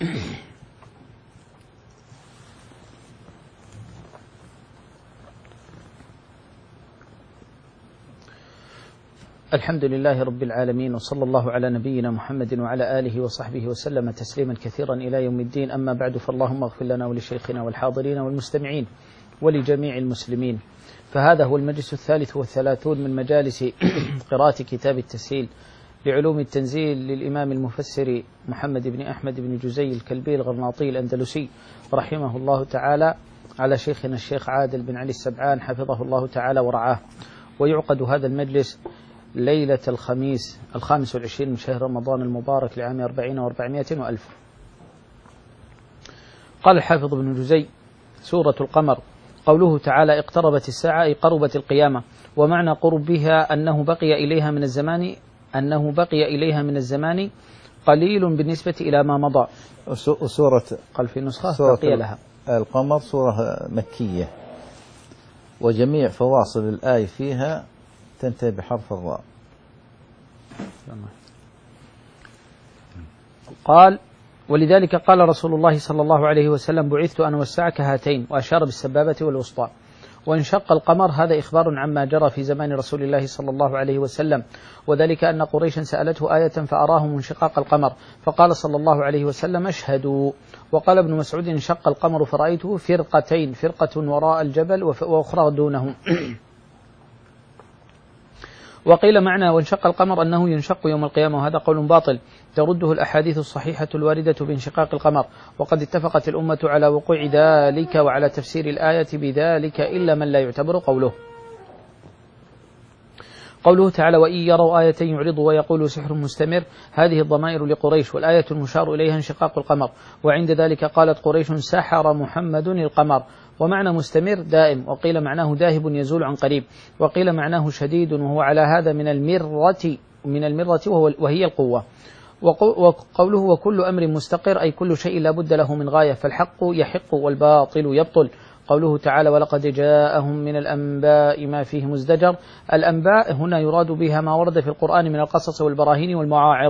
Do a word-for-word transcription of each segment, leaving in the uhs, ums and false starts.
الحمد لله رب العالمين، وصلى الله على نبينا محمد وعلى آله وصحبه وسلم تسليما كثيرا إلى يوم الدين. أما بعد، فاللهم اغفر لنا ولشيخنا والحاضرين والمستمعين ولجميع المسلمين. فهذا هو المجلس الثالث والثلاثون من مجالس قراءة كتاب التسهيل لعلوم التنزيل للإمام المفسر محمد بن أحمد بن جزي الكلبي الغرناطي الأندلسي رحمه الله تعالى، على شيخنا الشيخ عادل بن علي السبعان حفظه الله تعالى ورعاه. ويعقد هذا المجلس ليلة الخميس الخامس والعشرين من شهر رمضان المبارك لعام أربعين وأربعمائة وألف. قال الحافظ ابن جزي: سورة القمر. قوله تعالى: اقتربت الساعة أي قربت القيامة، ومعنى قربها أنه بقي إليها من الزمان أنه بقي إليها من الزمان قليل بالنسبة إلى ما مضى. وسورة قال في نسخة بقي لها القمر سورة مكية، وجميع فواصل الآية فيها تنتهي بحرف الراء. قال: ولذلك قال رسول الله صلى الله عليه وسلم: بعثت أنا والساعة كهاتين، وأشار بالسبابة والوسطى. وانشق القمر هذا إخبار عما جرى في زمان رسول الله صلى الله عليه وسلم، وذلك أن قريشا سألته آية فأراهم انشقاق القمر، فقال صلى الله عليه وسلم: اشهدوا. وقال ابن مسعود: انشق القمر فرأيته فرقتين، فرقة وراء الجبل وأخرى دونه. وقيل معنى وانشق القمر أنه ينشق يوم القيامة، وهذا قول باطل ترده الأحاديث الصحيحة الواردة بانشقاق القمر، وقد اتفقت الأمة على وقوع ذلك وعلى تفسير الآية بذلك إلا من لا يعتبر قوله. قوله تعالى: وإن يروا آية يعرضوا ويقولوا سحر مستمر، هذه الضمائر لقريش، والآية المشار إليها انشقاق القمر. وعند ذلك قالت قريش: سحر محمد القمر. ومعنى مستمر دائم، وقيل معناه داهب يزول عن قريب، وقيل معناه شديد، وهو على هذا من المرة من المرة وهو وهي القوة. وقوله: وكل أمر مستقر أي كل شيء لا بد له من غاية، فالحق يحق والباطل يبطل. قوله تعالى: ولقد جاءهم من الأنباء ما فيه مزدجر. الأنباء هنا يراد بها ما ورد في القرآن من القصص والبراهين والمواعظ.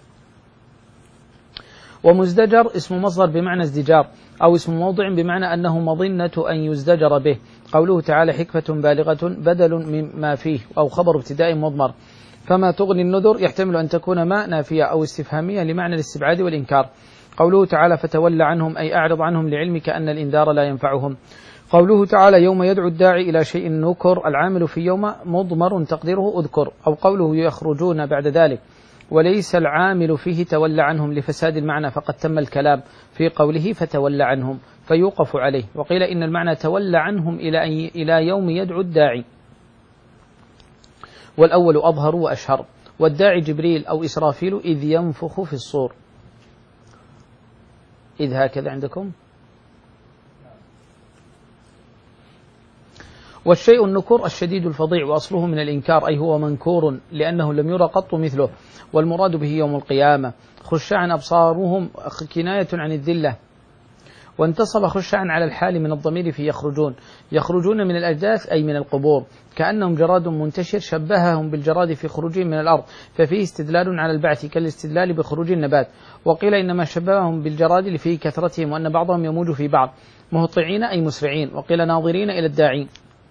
ومزدجر اسم مصدر بمعنى ازدجار، أو اسم موضع بمعنى أنه مظنة أن يزدجر به. قوله تعالى: حكمة بالغة بدل مما فيه، أو خبر ابتداء مضمر. فما تغني النذر يحتمل أن تكون ما نافية أو استفهامية لمعنى الاستبعاد والإنكار. قوله تعالى: فتول عنهم أي أعرض عنهم لعلمك أن الإنذار لا ينفعهم. قوله تعالى: يوم يدعو الداعي إلى شيء نكر، العامل في يوم مضمر تقديره أذكر. أو قوله: يخرجون بعد ذلك، وليس العامل فيه تولى عنهم لفساد المعنى، فقد تم الكلام في قوله فتولى عنهم فيوقف عليه. وقيل إن المعنى تولى عنهم إلى إلى يوم يدعو الداعي، والأول أظهر وأشهر. والداعي جبريل أو إسرافيل إذ ينفخ في الصور. إذ هكذا عندكم. والشيء النكر الشديد الفظيع، وأصله من الإنكار أي هو منكور لأنه لم يرى قط مثله، والمراد به يوم القيامة. خشعا أبصارهم كناية عن الذلة، وانتصب خشعا على الحال من الضمير في يخرجون. يخرجون من الأجداث أي من القبور، كأنهم جراد منتشر، شبههم بالجراد في خروجهم من الأرض، ففيه استدلال على البعث كالاستدلال بخروج النبات. وقيل إنما شبههم بالجراد لفيه كثرتهم، وأن بعضهم يموج في بعض. مهطعين أي مسرعين، وقيل ناظرين إلى الداعين.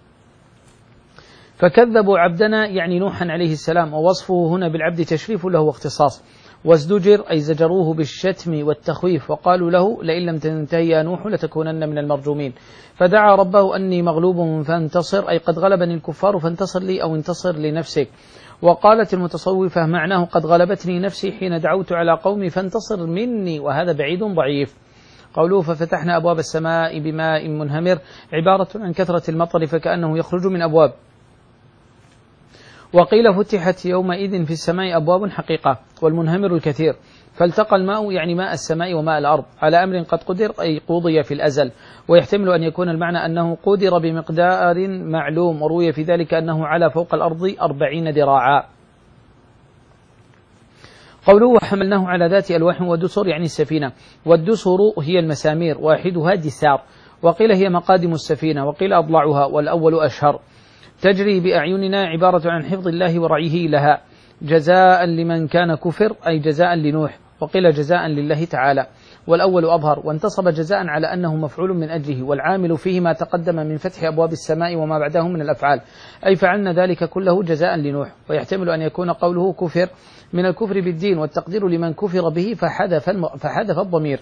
فكذبوا عبدنا يعني نوحا عليه السلام، ووصفه هنا بالعبد تشريف له واختصاص. وازدجر أي زجروه بالشتم والتخويف، وقالوا له: لئن لم تنتهي يا نوح لتكونن من المرجومين. فدعا ربه أني مغلوب فانتصر، أي قد غلبني الكفار فانتصر لي أو انتصر لنفسك. وقالت المتصوفة معناه قد غلبتني نفسي حين دعوت على قومي فانتصر مني، وهذا بعيد ضعيف. قوله: ففتحنا أبواب السماء بماء منهمر، عبارة عن كثرة المطر فكأنه يخرج من أبواب. وقيل فتحت يومئذ في السماء أبواب حقيقة، والمنهمر الكثير. فالتقى الماء يعني ماء السماء وماء الأرض على أمر قد قدر أي قضي في الأزل. ويحتمل أن يكون المعنى أنه قدر بمقدار معلوم، وروي في ذلك أنه على فوق الأرض أربعين ذراعا. قوله: وحملناه على ذات ألواح ودسر يعني السفينة، والدسر هي المسامير، واحدها دسار. وقيل هي مقادم السفينة، وقيل أضلعها، والأول أشهر. تجري بأعيننا عبارة عن حفظ الله ورعيه لها، جزاء لمن كان كفر أي جزاء لنوح، وقيل جزاء لله تعالى. والأول أظهر، وانتصب جزاء على أنه مفعول من أجله، والعامل فيه ما تقدم من فتح أبواب السماء وما بعده من الأفعال، أي فعلنا ذلك كله جزاء لنوح. ويحتمل أن يكون قوله كفر من الكفر بالدين، والتقدير لمن كفر به فحذف, فحذف الضمير،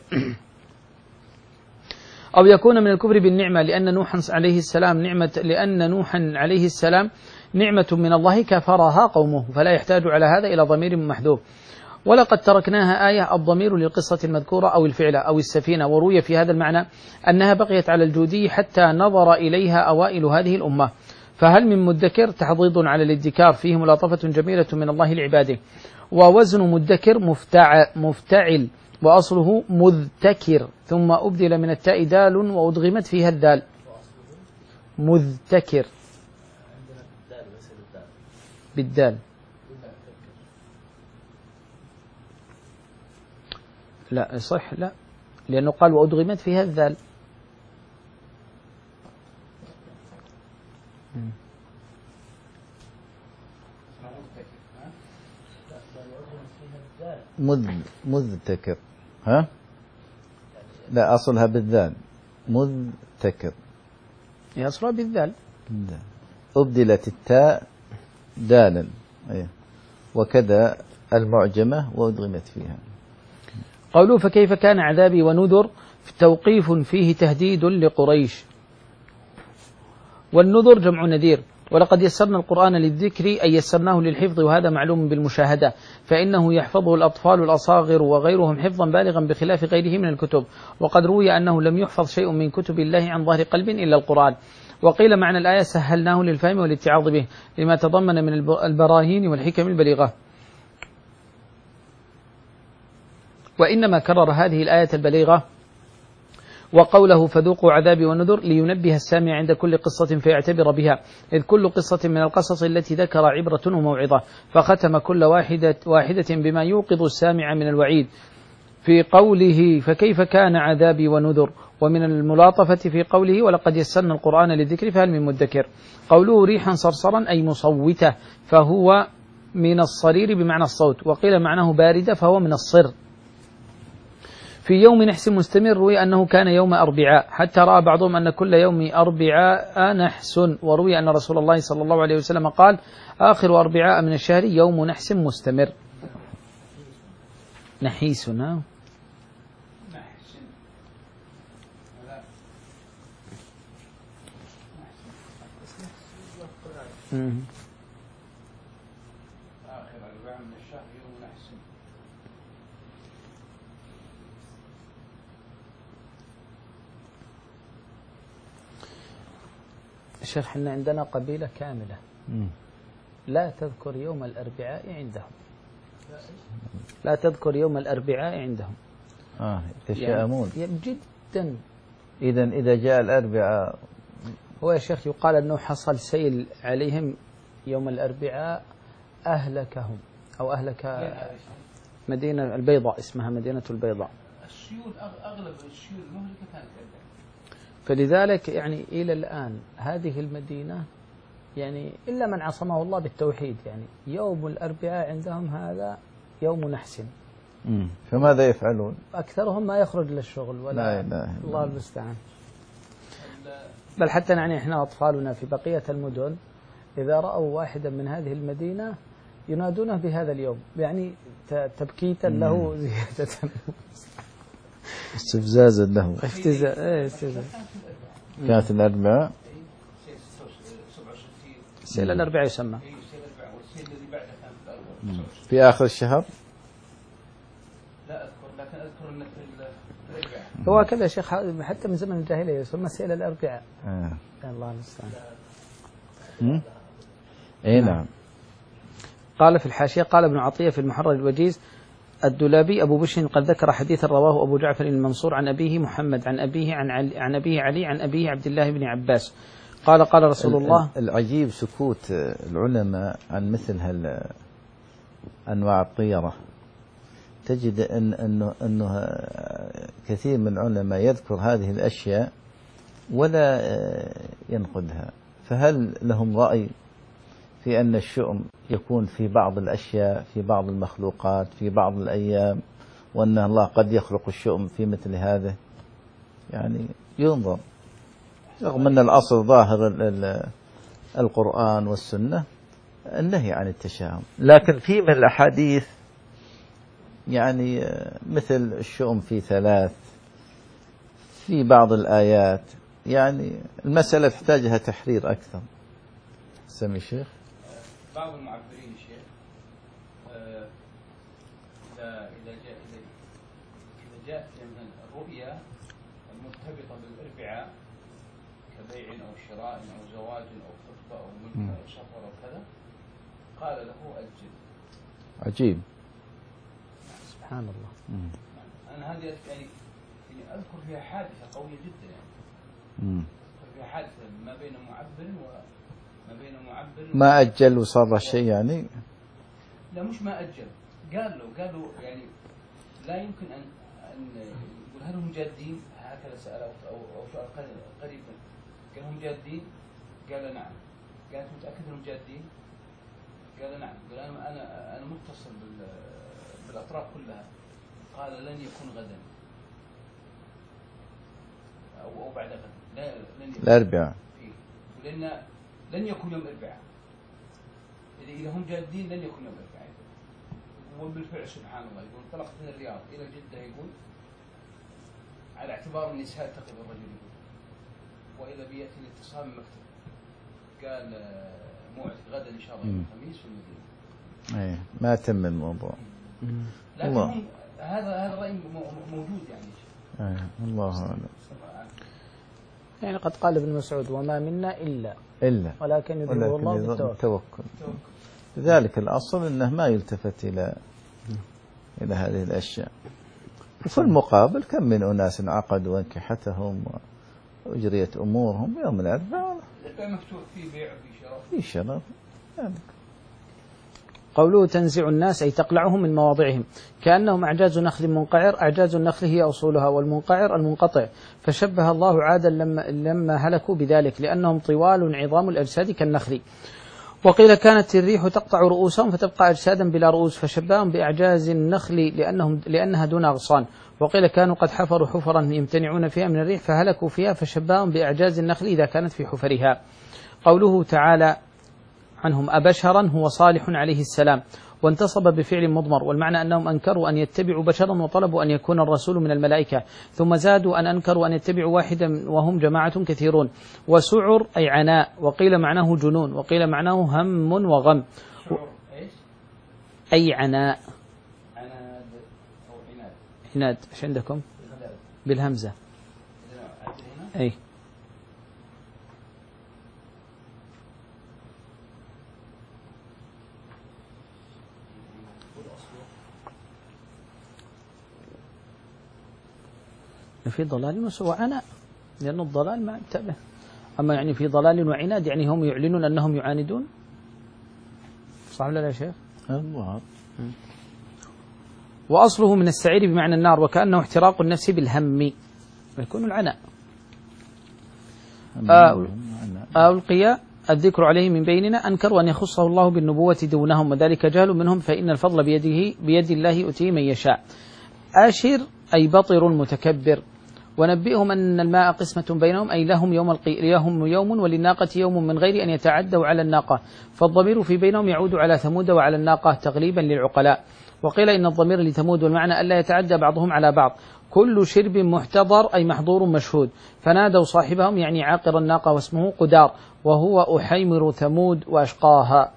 أو يكون من الكفر بالنعمة لأن نوحا عليه السلام نعمة لأن نوحا عليه السلام نعمة من الله كفرها قومه، فلا يحتاج على هذا إلى ضمير محذوف. ولقد تركناها آية الضمير للقصة المذكورة أو الفعلة أو السفينة، وروي في هذا المعنى أنها بقيت على الجودي حتى نظر إليها أوائل هذه الأمة. فهل من مدكر تحضيض على الادكار فيه ملاطفة جميلة من الله لعباده. ووزن مدكر مفتع مفتعل وأصله مذتكر، ثم أبدل من التاء دال وأدغمت فيها الدال مذتكر بالدال. لا صح، لا، لأنه قال وأدغمت فيها الذال. مذ مذتكر ها لا أصلها بالذال مذتكر، هي أصلها بالذال. أبدلت التاء دالا، وكذا المعجمة وأدغمت فيها. قوله فكيف كان عذابي ونذر توقيف فيه تهديد لقريش، والنذر جمع نذير. ولقد يسرنا القرآن للذكر أي يسرناه للحفظ، وهذا معلوم بالمشاهدة، فإنه يحفظه الأطفال الأصاغر وغيرهم حفظا بالغا بخلاف غيره من الكتب. وقد روي أنه لم يحفظ شيء من كتب الله عن ظهر قلب إلا القرآن. وقيل معنى الآية سهلناه للفهم والاتعاظ به لما تضمن من البراهين والحكم البليغة. وإنما كرر هذه الآية البليغة وقوله فذوقوا عذابي ونذر لينبه السامع عند كل قصة فيعتبر بها، إذ كل قصة من القصص التي ذكر عبرة وموعظة، فختم كل واحدة, واحدة بما يوقظ السامع من الوعيد في قوله فكيف كان عذابي ونذر. ومن الملاطفة في قوله ولقد يسرنا القرآن للذكر فهل من مدكر. قوله ريحا صرصرا أي مصوتة، فهو من الصرير بمعنى الصوت، وقيل معناه باردة فهو من الصر. في يوم نحس مستمر روي أنه كان يوم أربعاء، حتى رأى بعضهم أن كل يوم أربعاء نحس، وروي أن رسول الله صلى الله عليه وسلم قال آخر أربعاء من الشهر يوم نحس مستمر. نحيس نعم. شيخ احنا عندنا قبيلة كاملة لا تذكر يوم الأربعاء عندهم، لا تذكر يوم الأربعاء عندهم. آه يتشائمون يعني جدا. إذا إذا جاء الأربعاء هو يا شيخ يقال أنه حصل سيل عليهم يوم الأربعاء أهلكهم أو أهلك مدينة البيضاء، اسمها مدينة البيضاء. السيول أغلب السيول المهلكة كانت عندهم، فلذلك يعني إلى الآن هذه المدينة يعني إلا من عصمه الله بالتوحيد، يعني يوم الأربعاء عندهم هذا يوم نحس. فماذا يفعلون؟ أكثرهم ما يخرج للشغل ولا لا الله المستعان. بل حتى يعني إحنا أطفالنا في بقية المدن إذا رأوا واحدا من هذه المدينة ينادونه بهذا اليوم، يعني تبكيتا له زيادة استفزازا له. استفزاز ايه استفزاز. كانت الأربعاء سيل الأربعاء يسمى في آخر الشهر. لا أذكر، لكن أذكر أن في الأربعاء هو كذا يا شيخ حتى من زمن الجاهلية يسمى سيل الأربعاء. آه. الله المستعان. اي نعم. قال في الحاشية قال ابن عطية في المحرر الوجيز الدولابي أبو بشر قد ذكر حديثا رواه أبو جعفر المنصور عن أبيه محمد عن أبيه عن, علي عن أبيه علي عن أبيه عبد الله بن عباس قال قال رسول الله. العجيب سكوت العلماء عن مثل أنواع الطيرة. تجد أن أنه, أنه كثير من العلماء يذكر هذه الأشياء ولا ينقدها، فهل لهم رأي في أن الشؤم يكون في بعض الأشياء في بعض المخلوقات في بعض الأيام، وأن الله قد يخلق الشؤم في مثل هذا، يعني ينظر، رغم أن الأصل ظاهر القرآن والسنة النهي عن التشاؤم، لكن في من الأحاديث يعني مثل الشؤم في ثلاث، في بعض الآيات، يعني المسألة تحتاجها تحرير أكثر. سمي الشيخ. بعض المعبرين الشيخ إذا إذا جاء إذا جاءت الرؤيا المرتبطة بالاربعاء كبيع أو شراء أو زواج أو خطبة أو ملك أو سفر أو كذا، قال له أجل. عجيب. سبحان الله. مم. أنا هذه يعني أذكر فيها حادثة قوية جدا يعني. مم. أذكر فيها حادثة ما بين معبر وما بين معبر ما أجل وصار الشيء يعني. لا مش ما أجل، قال له قالوا يعني لا يمكن أن أن يقول هل هم جادين؟ هكذا سأل أو أو سؤال قريب، قال هم جادين؟ قال نعم. قال أنت متأكد أنهم جادين؟ قال نعم. قال أنا أنا أنا متصل بال بالأطراف كلها. قال لن يكون غدا أو أو بعد غد، لا لن يكون الأربعاء، لأن لن يكون يوم الأربعاء. إذا هم جادين لن يكون يوم الأربعاء. وبالفعل سبحان الله يقول انطلقت من الرياض إلى جدة، يقول على اعتبار النساء تقف الرجل، يقول وإذا بيأتي الاتصال من مكتب، قال موعد غدا إن شاء الله يوم الخميس في المدينة. إيه ما تم الموضوع. لكن الله. هذا هذا الرأي موجود يعني. إيه الله أعلم. يعني قد قال ابن مسعود وما منا إلا إلا ولكن يذهبه الله بالتوكل. لذلك الأصل أنه ما يلتفت إلى إلى هذه الأشياء. في المقابل كم من أناس عقدوا أنكحتهم وأجريت أمورهم يوم الأربعاء مفتوح في بيع وفي شراء في شرف. قوله تنزع الناس أي تقلعهم من مواضعهم، كأنهم أعجاز نخل منقعر، أعجاز النخل هي أصولها والمنقعر المنقطع، فشبه الله عادا لما, لما هلكوا بذلك لأنهم طوال عظام الأجساد كالنخل. وقيل كانت الريح تقطع رؤوسهم فتبقى أجسادا بلا رؤوس، فشبههم بأعجاز النخل لأنهم لأنها دون أغصان. وقيل كانوا قد حفروا حفرا يمتنعون فيها من الريح فهلكوا فيها، فشبههم بأعجاز النخل إذا كانت في حفرها. قوله تعالى عنهم أبشرا هو صالح عليه السلام، وانتصب بفعل مضمر، والمعنى أنهم أنكروا أن يتبعوا بشرا وطلبوا أن يكون الرسول من الملائكة، ثم زادوا أن أنكروا أن يتبعوا واحدا وهم جماعة كثيرون. وسعر أي عناء، وقيل معناه جنون، وقيل معناه هم وغم. أي عناء عناد. ايش عندكم بالهمزة؟ أي في ضلال وعناء، لأن الضلال ما انتبه. أما يعني في ضلال وعناد يعني هم يعلنون أنهم يعاندون، صح ولا لا يا شيخ؟ الله. وأصله من السعير بمعنى النار، وكأنه احتراق النفس بالهم، ويكون العناء. ألقي الذكر عليه من بيننا، أنكروا أن يخصه الله بالنبوة دونهم، وذلك جهل منهم، فإن الفضل بيده بيد الله يؤتيه من يشاء. آشر أي بطر متكبر. ونبئهم أن الماء قسمة بينهم أي لهم يوم القي... لهم يوم وللناقة يوم من غير أن يتعدوا على الناقة، فالضمير في بينهم يعود على ثمود وعلى الناقة تغليبا للعقلاء. وقيل إن الضمير لثمود والمعنى ألا يتعدى بعضهم على بعض. كل شرب محتضر أي محظور مشهود، فنادوا صاحبهم يعني عاقر الناقة واسمه قدار، وهو أحيمر ثمود وأشقاها.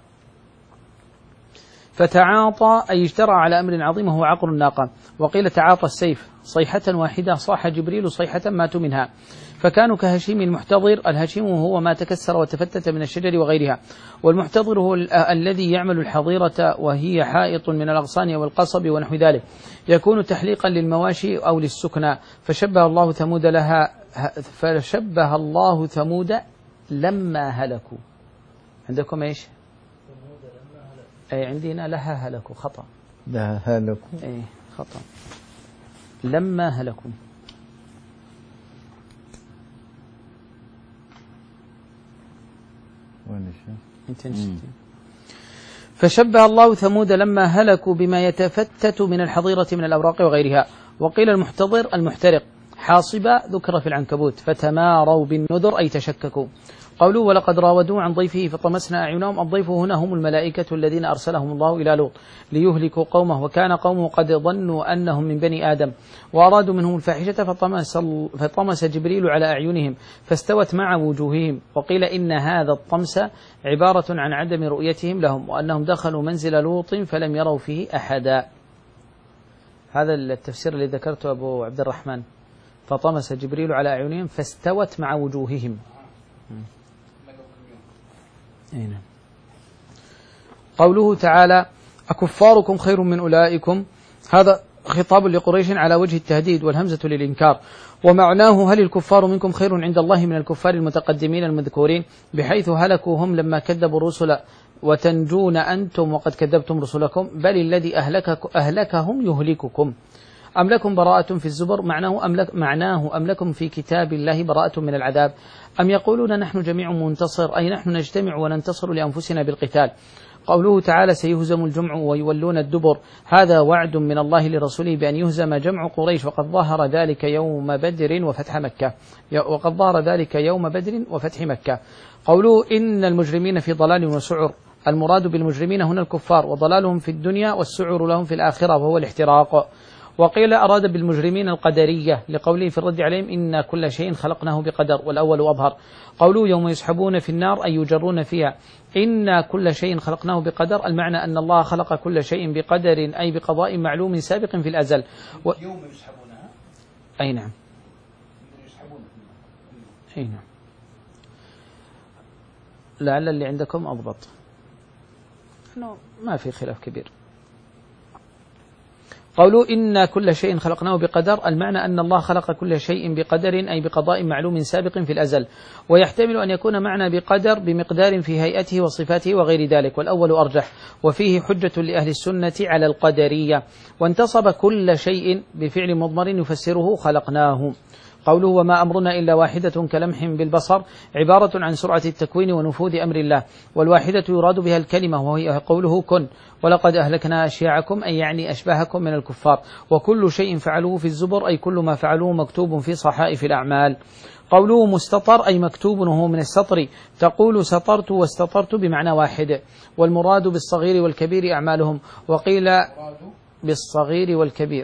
فتعاطى أي اجترى على أمر عظيم وهو عقر الناقة. وقيل تعاطى السيف، صيحة واحدة صاح جبريل صيحة ماتوا منها، فكانوا كهشيم المحتضر. الهشيم هو ما تكسر وتفتت من الشجر وغيرها، والمحتضر هو الذي يعمل الحظيرة وهي حائط من الأغصان والقصب ونحو ذلك، يكون تحليقا للمواشي أو للسكنى. فشبه الله ثمود لها فشبه الله ثمود لما هلكوا. عندكم ايش؟ أي عندنا لها هلكوا، خطأ. لها هلكوا أي خطأ، لما هلكوا. وين انت نسيتين. فشبه الله ثمود لما هلكوا بما يتفتت من الحظيرة من الأوراق وغيرها. وقيل المحتضر المحترق، حاصبة ذكر في العنكبوت، فتماروا بالنذر أي تشككوا. قوله ولقد راودوه عن ضيفه فطمسنا أعينهم، الضيف هنا هم الملائكة الذين أرسلهم الله إلى لوط ليهلكوا قومه، وكان قومه قد ظنوا أنهم من بني آدم وأرادوا منهم الفاحشة فطمس, فطمس جبريل على أعينهم فاستوت مع وجوههم. وقيل إن هذا الطمس عبارة عن عدم رؤيتهم لهم، وأنهم دخلوا منزل لوط فلم يروا فيه أحدا. هذا التفسير الذي ذكرته أبو عبد الرحمن، فطمس جبريل على أعينهم فاستوت مع وجوههم. أين. قوله تعالى أكفاركم خير من أولئكم، هذا خطاب لقريش على وجه التهديد والهمزة للإنكار، ومعناه هل الكفار منكم خير عند الله من الكفار المتقدمين المذكورين، بحيث هلكوا هم لما كذبوا الرسل وتنجون أنتم وقد كذبتم رسلكم، بل الذي أهلكك أهلكهم يهلككم. أم لكم براءة في الزبر، معناه أم, لك معناه أم لكم في كتاب الله براءة من العذاب، أم يقولون نحن جميع منتصر، أي نحن نجتمع وننتصر لأنفسنا بالقتال. قوله تعالى سيهزم الجمع ويولون الدبر، هذا وعد من الله لرسوله بأن يهزم جمع قريش، وقد ظهر ذلك يوم بدر وفتح مكة وقد ظهر ذلك يوم بدر وفتح مكة. قوله إن المجرمين في ضلال وسعر، المراد بالمجرمين هنا الكفار، وضلالهم في الدنيا والسعر لهم في الآخرة وهو الاحتراق. وقيل أراد بالمجرمين القدرية لقوله في الرد عليهم إن كل شيء خلقناه بقدر، والأول أظهر. قوله يوم يسحبون في النار أي يجرون فيها، إن كل شيء خلقناه بقدر، المعنى أن الله خلق كل شيء بقدر أي بقضاء معلوم سابق في الأزل. و... يوم يسحبونها أي نعم يسحبون أي نعم، لعل اللي عندكم أضبط، إنه ما في خلاف كبير. قولوا إن كل شيء خلقناه بقدر، المعنى أن الله خلق كل شيء بقدر أي بقضاء معلوم سابق في الأزل، ويحتمل أن يكون معنى بقدر بمقدار في هيئته وصفاته وغير ذلك، والأول أرجح، وفيه حجة لأهل السنة على القدرية. وانتصب كل شيء بفعل مضمر يفسره خلقناه. قوله وما أمرنا إلا واحدة كلمح بالبصر، عبارة عن سرعة التكوين ونفوذ أمر الله، والواحدة يراد بها الكلمة وهي قوله كن، ولقد أهلكنا أشياعكم أي يعني أشباهكم من الكفار، وكل شيء فعلوه في الزبر أي كل ما فعلوه مكتوب في صحائف الأعمال. قوله مستطر أي مكتوب وهو من السطر، تقول سطرت واستطرت بمعنى واحد، والمراد بالصغير والكبير أعمالهم، وقيل بالصغير والكبير.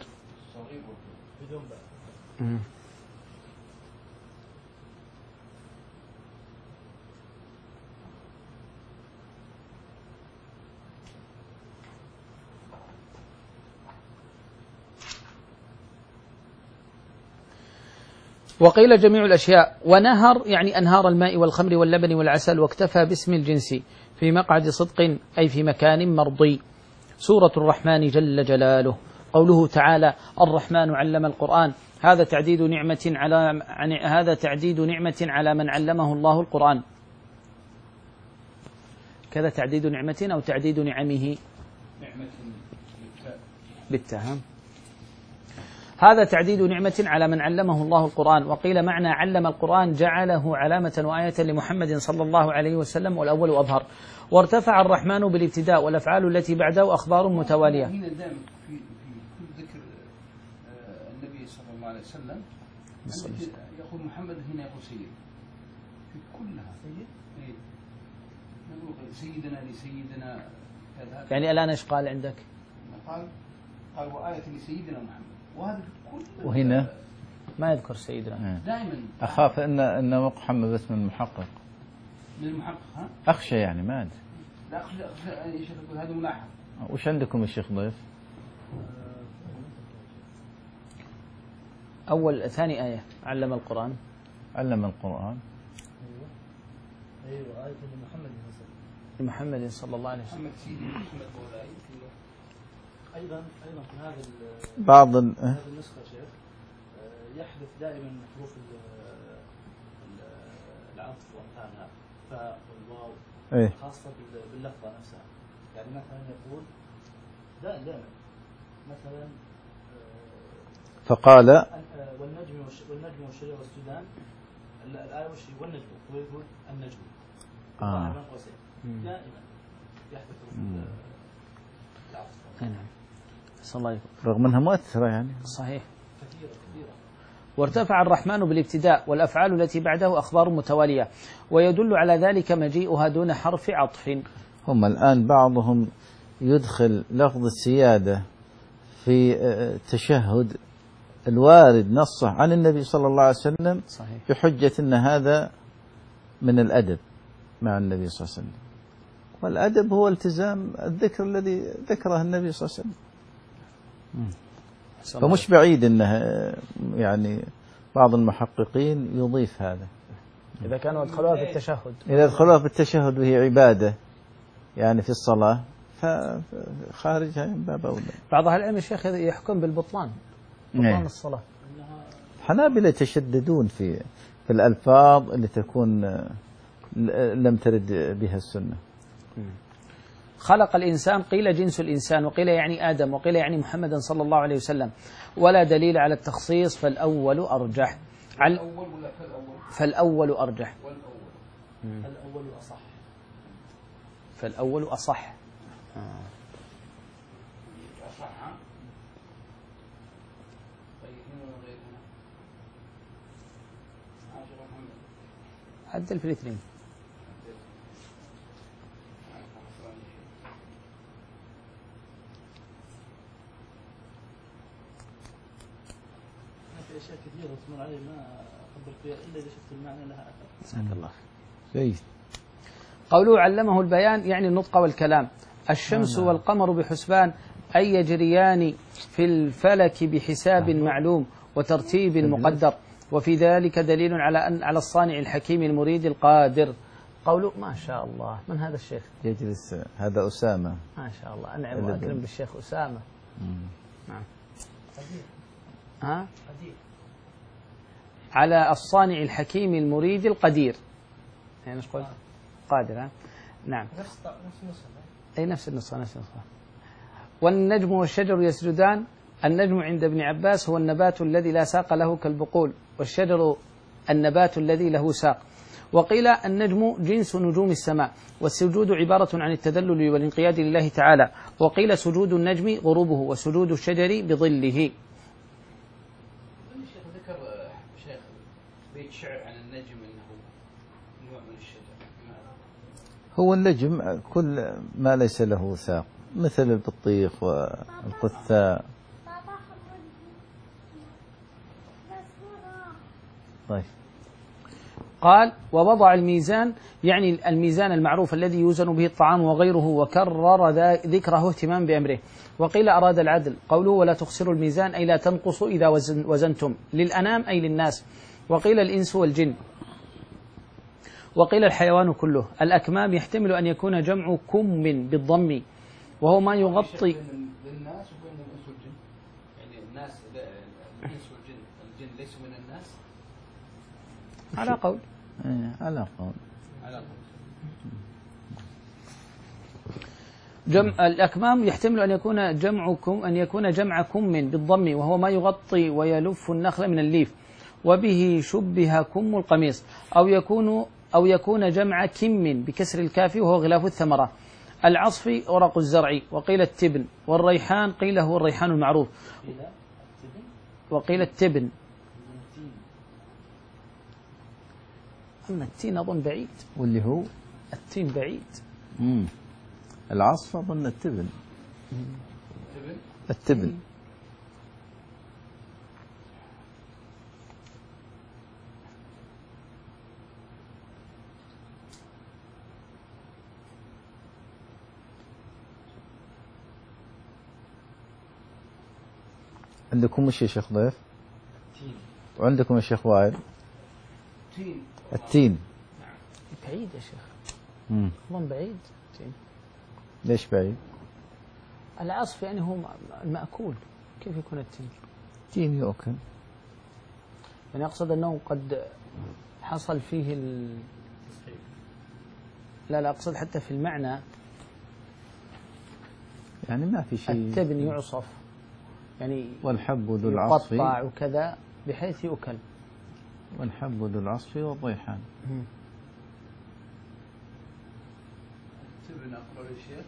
وقيل جميع الأشياء، ونهر يعني أنهار الماء والخمر واللبن والعسل، واكتفى باسم الجنس في مقعد صدق أي في مكان مرضي. سورة الرحمن جل جلاله. قوله تعالى الرحمن علم القرآن، هذا تعديد نعمة على هذا تعديد نعمة على من علمه الله القرآن، كذا تعديد نعمة أو تعديد نعمه بالتهم. هذا تعديد نعمة على من علمه الله القرآن. وقيل معنى علم القرآن جعله علامة وآية لمحمد صلى الله عليه وسلم، والأول أظهر. وارتفع الرحمن بالابتداء، والأفعال التي بعده أخبار متوالية. هنا دائما في في ذكر النبي صلى الله عليه وسلم يقول محمد، هنا يقول سيد في كلها سيد، يقول سيدنا لسيدنا كذا. يعني الآن ايش قال عندك؟ قال قال وآية لسيدنا محمد، وهذا كل وهنا ما يذكر سيدنا دائما. أخاف أن أن محمد اسم المحقق من المحقق، ها أخشى يعني ما أدري. لا أخشى أخشى يا شيخ، هذا ملاحظ. وش عندكم الشيخ ضيف؟ أول ثاني آية علم القرآن، علم القرآن أيوة أيوة آية محمد محمد صلى الله عليه وسلم. محمد سيدي محمد مولاي. أيضا أيضا في هذا بعض ال... هذه النسخة شيخ يحذف دائما حروف العطف وأمثالها، فاء والواو، إيه؟ خاصة باللفظة نفسها. يعني مثلا يقول دائما مثلا فقال والنجم والنجم والشجر والسودان، الآية والنجم، هو يقول النجم آه. دائما يحدث مم. نعم. صلى الله عليه وسلم. رغم أنها مؤثرة يعني. صحيح. كثيرة كثيرة. وارتفع الرحمن بالابتداء، والأفعال التي بعده أخبار متوالية، ويدل على ذلك مجيئها دون حرف عطف. هم الآن بعضهم يدخل لفظ السيادة في التشهد الوارد نصه عن النبي صلى الله عليه وسلم صحيح. بحجة أن هذا من الأدب مع النبي صلى الله عليه وسلم، والأدب هو التزام الذكر الذي ذكره النبي صلى الله عليه وسلم. فمش بعيد أنه يعني بعض المحققين يضيف هذا إذا كانوا يدخلوها في التشهد، إذا دخلوها في التشهد وهي عبادة يعني في الصلاة فخارجها من باب أولى. بعض أهل العلم الشيخ يحكم بالبطلان، بطلان إيه. الصلاة. الحنابلة يتشددون في في الألفاظ اللي تكون لم ترد بها السنة. خلق الإنسان، قيل جنس الإنسان، وقيل يعني آدم، وقيل يعني محمدا صلى الله عليه وسلم، ولا دليل على التخصيص، فالأول أرجح. عل... الأول ولا فالأول؟ فالأول أرجح. والأول الأول أصح. فالأول أصح. أصح. طيب هنا وغير هنا. عاشر محمد. عدل في الاثنين. في أشياء كثيرة تمر علي ما أخبر فيها إلا إذا شفت المعنى لها أثر. جزاك الله جيد. قوله علمه البيان يعني النطق والكلام. الشمس والقمر بحسبان، أي يجريان في الفلك بحساب معلوم وترتيب مقدر، وفي ذلك دليل على أن على الصانع الحكيم المريد القادر. قوله ما شاء الله. من هذا الشيخ؟ يجلس هذا أسامة. ما شاء الله. أنعم وأكرم بالشيخ أسامة. نعم. ها؟ على الصانع الحكيم المريد القدير. يعني ايش قلت؟ قادر. ها؟ نعم. نفس نفس النسخة. أي نفس النسخة نفس النسخة. والنجم والشجر يسجدان. النجم عند ابن عباس هو النبات الذي لا ساق له كالبقول، والشجر النبات الذي له ساق. وقيل النجم جنس نجوم السماء، والسجود عبارة عن التذلل والانقياد لله تعالى. وقيل سجود النجم غروبه، وسجود الشجر بظله. الشيخ ذكر شيخ بيت شعر عن النجم انه نوع من الشجر. هو النجم كل ما ليس له ساق مثل البطيخ والقثاء. طيب. قال ووضع الميزان يعني الميزان المعروف الذي يوزن به الطعام وغيره، وكرر ذكره اهتمام بأمره. وقيل أراد العدل، قوله ولا تخسروا الميزان أي لا تنقصوا إذا وزن وزنتم، للأنام أي للناس. وقيل الإنس والجن. وقيل الحيوان كله. الأكمام يحتمل أن يكون جمع كم بالضم، وهو ما يغطي للناس وبين الإنس والجن. يعني الناس الإنس والجن، الجن ليسوا من الناس على قول. إيه على قول. على قول. جمع الأكمام يحتمل أن يكون جمعكم أن يكون جمع كم بالضم، وهو ما يغطي ويلف النخل من الليف، وبه شبه كم القميص. أو يكون أو يكون جمع كم بكسر الكاف، وهو غلاف الثمرة. العصف ورق الزرع. وقيل التبن. والريحان قيل هو الريحان المعروف. وقيل التبن. أما التين أظن بعيد. واللي هو التين بعيد. مم. العصف أظن التبن. التبن. التبن. عندكم وش يا شيخ ضيف؟ التين. وعندكم يا شيخ وائل؟ التين. التين. بعيد يا شيخ. مم. أظن بعيد. التين. ليش بعيد؟ العصف يعني هو المأكول، كيف يكون التين؟ التين يؤكل. يعني أقصد أنه قد حصل فيه ال... لا لا أقصد حتى في المعنى، يعني ما في شيء. التبن يعصف يعني والحب ذو العصف يقطع وكذا بحيث يؤكل. والحب ذو العصف والضيحان. التبن بنقبل الشيخ؟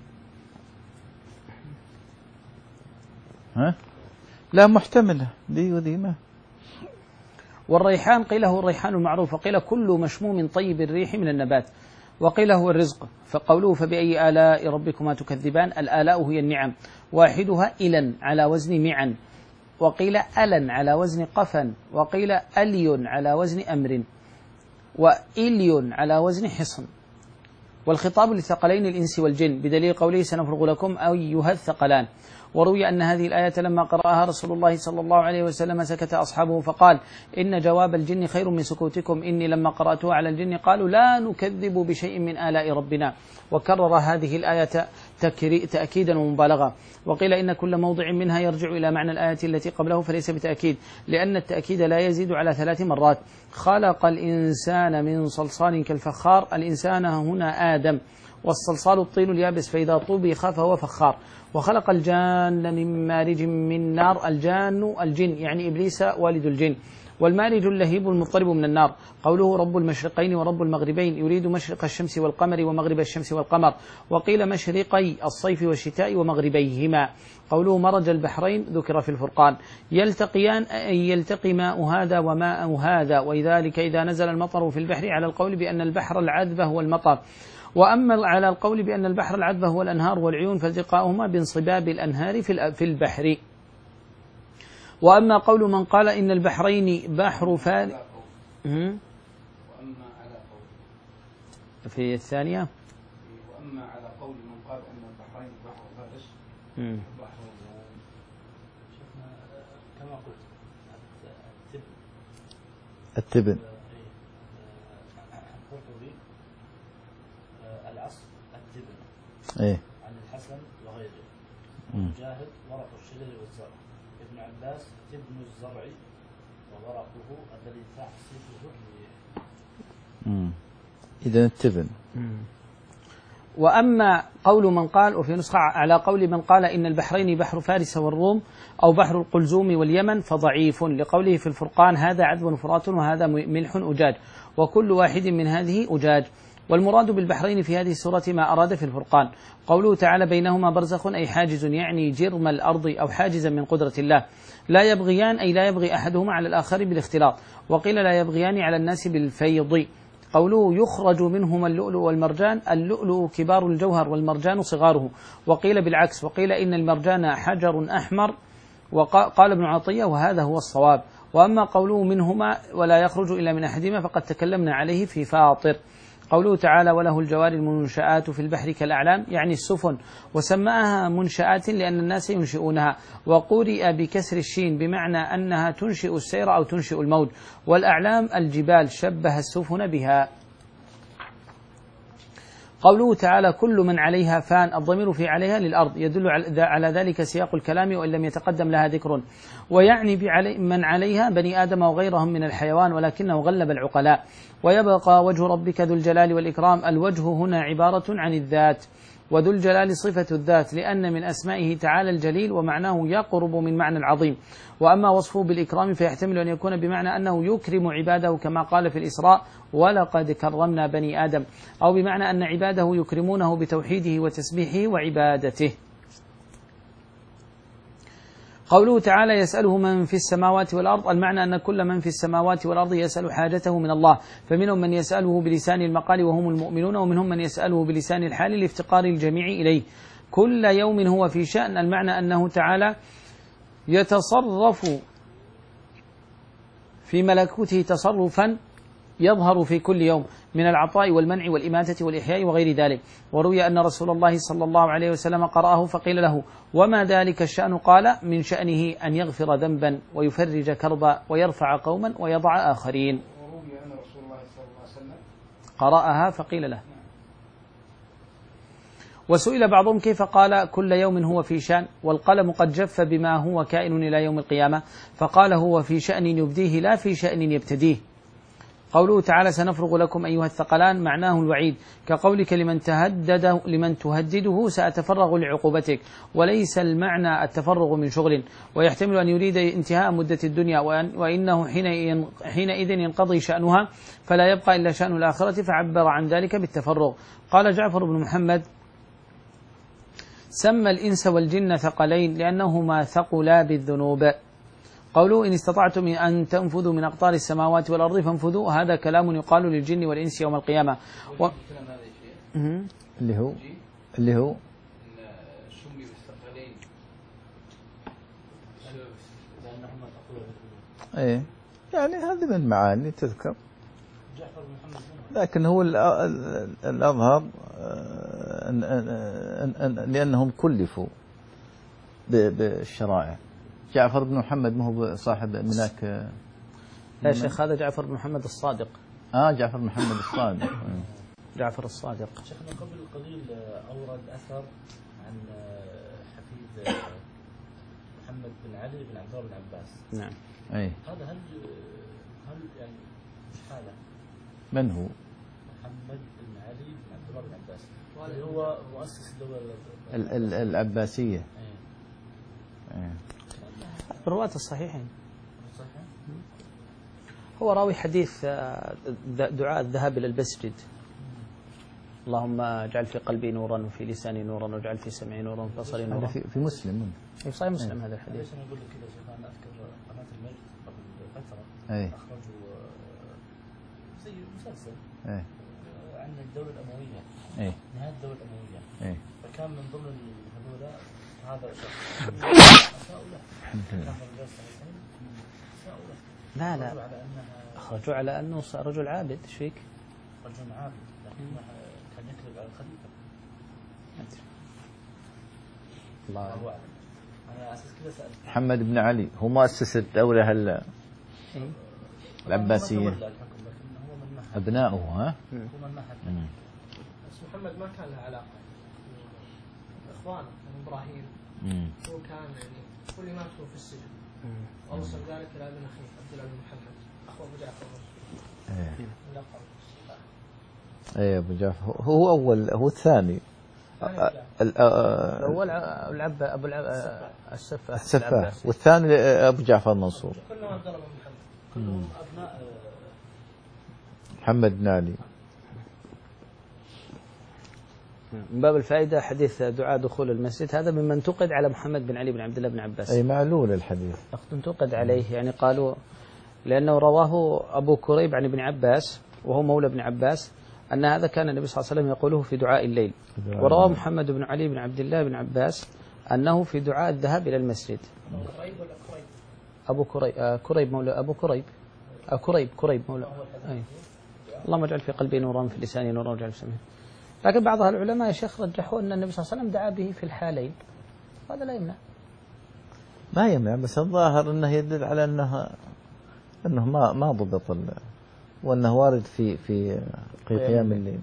ها؟ لا محتملة دي ودي ما. والريحان قيل هو الريحان المعروف، وقيل كل مشموم طيب الريح من النبات، وقيل هو الرزق. فقوله فبأي آلاء ربكما تكذبان، الآلاء هي النعم، واحدها إلى على وزن معا، وقيل ألا على وزن قفا، وقيل ألي على وزن أمر، وإلي على وزن حصن. والخطاب لثقلين الإنس والجن بدليل قوله سنفرغ لكم أيها الثقلان. وروي أن هذه الآية لما قرأها رسول الله صلى الله عليه وسلم سكت أصحابه فقال إن جواب الجن خير من سكوتكم، إني لما قرأتها على الجن قالوا لا نكذب بشيء من آلاء ربنا. وكرر هذه الآية تأكيدا ومبالغة. وقيل إن كل موضع منها يرجع إلى معنى الآية التي قبله فليس بتأكيد، لأن التأكيد لا يزيد على ثلاث مرات. خلق الإنسان من صلصال كالفخار، الإنسان هنا آدم، والصلصال الطين اليابس فإذا طبخ فهو فخار. وخلق الجان من مارج من نار، الجان الجن يعني إبليس والد الجن، والمارج اللهيب المضطرب من النار. قوله رب المشرقين ورب المغربين يريد مشرق الشمس والقمر ومغرب الشمس والقمر، وقيل مشرقي الصيف والشتاء ومغربيهما. قوله مرج البحرين ذكر في الفرقان. يلتقيان أي يلتقي ماء هذا وماء هذا، وذلك إذا نزل المطر في البحر على القول بأن البحر العذب هو المطر، وأما على القول بأن البحر العذب هو الأنهار والعيون فالتقاؤهما بانصباب الأنهار في البحر. وأما قول من قال إن البحرين بحر فارس في الثانية وأما على قول من قال أن البحرين بحر فارس بحر كما قلت التبن العصر التبن ايه عن الحسن وغيره. مجاهد ورق الشجر والزرع. ابن عباس تبن الزرع وورقه الذي تعصفه الريح. إذا التبن. وأما قول من قال، وفي نسخة على قول من قال إن البحرين بحر فارس والروم أو بحر القلزوم واليمن فضعيف، لقوله في الفرقان هذا عذب فرات وهذا ملح أجاج، وكل واحد من هذه أجاج. والمراد بالبحرين في هذه السورة ما أراد في الفرقان. قوله تعالى بينهما برزخ أي حاجز، يعني جرم الأرض أو حاجزا من قدرة الله. لا يبغيان أي لا يبغي أحدهما على الآخر بالاختلاط، وقيل لا يبغيان على الناس بالفيض. قوله يخرج منهما اللؤلؤ والمرجان، اللؤلؤ كبار الجوهر والمرجان صغاره، وقيل بالعكس، وقيل إن المرجان حجر أحمر، وقال ابن عطية وهذا هو الصواب. وأما قوله منهما ولا يخرج إلا من أحدهما فقد تكلمنا عليه في فاطر. قوله تعالى وله الجوار المنشآت في البحر كالأعلام، يعني السفن، وسماها منشآت لأن الناس ينشئونها، وقرئ بكسر الشين بمعنى أنها تنشئ السير أو تنشئ الموج، والأعلام الجبال شبه السفن بها. قوله تعالى كل من عليها فان، الضمير في عليها للأرض، يدل على ذلك سياق الكلام وإن لم يتقدم لها ذكر، ويعني من عليها بني آدم وغيرهم من الحيوان ولكنه غلب العقلاء. ويبقى وجه ربك ذو الجلال والإكرام، الوجه هنا عبارة عن الذات، وذو الجلال صفة الذات لأن من أسمائه تعالى الجليل، ومعناه يقرب من معنى العظيم. وأما وصفه بالإكرام فيحتمل أن يكون بمعنى أنه يكرم عباده كما قال في الإسراء ولقد كرمنا بني آدم، أو بمعنى أن عباده يكرمونه بتوحيده وتسبيحه وعبادته. قوله تعالى يسأله من في السماوات والأرض، المعنى أن كل من في السماوات والأرض يسأل حاجته من الله، فمنهم من يسأله بلسان المقال وهم المؤمنون، ومنهم من يسأله بلسان الحال لافتقار الجميع إليه. كل يوم هو في شأن، المعنى أنه تعالى يتصرف في ملكوته تصرفا يظهر في كل يوم من العطاء والمنع والإماتة والإحياء وغير ذلك. وروي أن رسول الله صلى الله عليه وسلم قرأه فقيل له وما ذلك الشأن؟ قال من شأنه أن يغفر ذنبا ويفرج كربا ويرفع قوما ويضع آخرين. وروي أن رسول الله صلى الله عليه وسلم قرأها فقيل له. وسئل بعضهم كيف قال كل يوم هو في شأن والقلم قد جف بما هو كائن إلى يوم القيامة، فقال هو في شأن يبديه لا في شأن يبتديه. قوله تعالى سنفرغ لكم أيها الثقلان معناه الوعيد، كقولك لمن تهدد لمن تهدده سأتفرغ لعقوبتك، وليس المعنى التفرغ من شغل، ويحتمل أن يريد انتهاء مدة الدنيا وإنه حينئذ ينقضي شأنها فلا يبقى إلا شأن الآخرة، فعبر عن ذلك بالتفرغ. قال جعفر بن محمد سمى الإنس والجن ثقلين لأنهما ثقلا بالذنوب. قوله إن استطعتم أن تنفذوا من أقطار السماوات والأرض فانفذوا، هذا كلام يقال للجن والإنس يوم القيامة. و... اللي هو اللي هو سمي بالثقلين لأنهما ثقلان. ايه يعني هذه من معاني تذكر، جعفر بن محمد لكن هو الأظهر أن أن أن لأنهم كلفوا بالشرائع. جعفر بن محمد ما هو صاحب مناك يا شيخ، هذا جعفر بن محمد الصادق. آه جعفر بن محمد الصادق. جعفر الصادق. شيخنا قبل قليل أورد أثر عن حفيد محمد بن علي بن عبد الله بن عباس. نعم. أي. هذا هل هل يعني مش حاله؟ من هو؟ محمد بن علي بن عبد الله بن عباس، اللي هو مؤسس الدولة ال ال العباسية. أي. أي. رواة الصحيحين. صحيح. هو راوي حديث دعاء الذهاب إلى المسجد، اللهم اجعل في قلبي نورا وفي لساني نورا واجعل في سمعي نورا وفي بصري نورا. في, في مسلم. في صحيح مسلم هذا الحديث. ليش أنا أقول لك كذا شيخ؟ أنا أذكر قناة المجد قبل فترة أي. أخرجوا زي مسلسل أي. عن الدولة الأموية. أي. نهاية الدولة الأموية. أي. فكان من ضمن هذولا هذا شخص أساءوا له. الحمد لله. لا لا أخرجوا على أنه رجل عابد. ايش فيك؟ رجل عابد لكن كان يكذب على الخليفة. الله الله أعلم. أنا أساس كذا سألت. محمد بن علي هو مؤسس الدولة هلا إيه؟ العباسية. أبناؤه ها؟ هو من نحى. بس محمد ما كان له علاقة، إخوانه من إبراهيم. مم. هو كان يعني كل ما هو في السجن. أوصل ذلك إلى ابن أخيه عبد الله بن محمد أخو أبو جعفر. إيه. لقب. إيه أبو جعفر هو أول، هو الثاني. الأول العب أبو العب السفاح. السفاح، والثاني أبو جعفر المنصور. كلهم عبد الله بن محمد. كلهم أبناء محمد بن علي. من باب الفائدة حديث دعاء دخول المسجد هذا ممن انتقد على محمد بن علي بن عبد الله بن عباس. أي معلول الحديث. انتقد عليه يعني قالوا لأنه رواه أبو كريب عن ابن عباس وهو مولى ابن عباس أن هذا كان النبي صلى الله عليه وسلم يقوله في دعاء الليل. ورواه محمد بن علي بن عبد الله بن عباس أنه في دعاء الذهاب إلى المسجد. أبو كريب آه كريب مولى أبو كريب آه كريب كريب مولى. أي. اللهم اجعل في قلبي نورا في لساني نورا واجعل في سمعي. لكن بعض العلماء يا شيخ رجحوا أن النبي صلى الله عليه وسلم دعا به في الحالين، هذا لا يمنع. ما يمنع، بس الظاهر أنه يدل على أنه أنه ما ما ضبط ال... وأنه وارد في في في قيام الليل.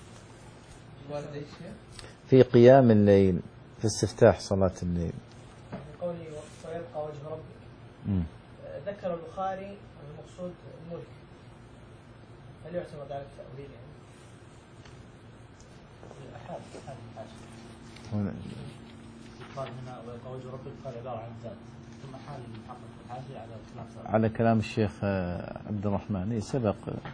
في قيام الليل في استفتاح صلاة الليل. قولي ويبقى وجه ربك. مم. ذكر البخاري المقصود الملك، هل يعتمد على التأويل يعني؟ أحد أحد هنا. قال هنا ويبقى وجه ربك قال عبارة عن ذات، ثم حال محقق الحاجة على خلاف على كلام الشيخ عبد الرحمن. إيه سبق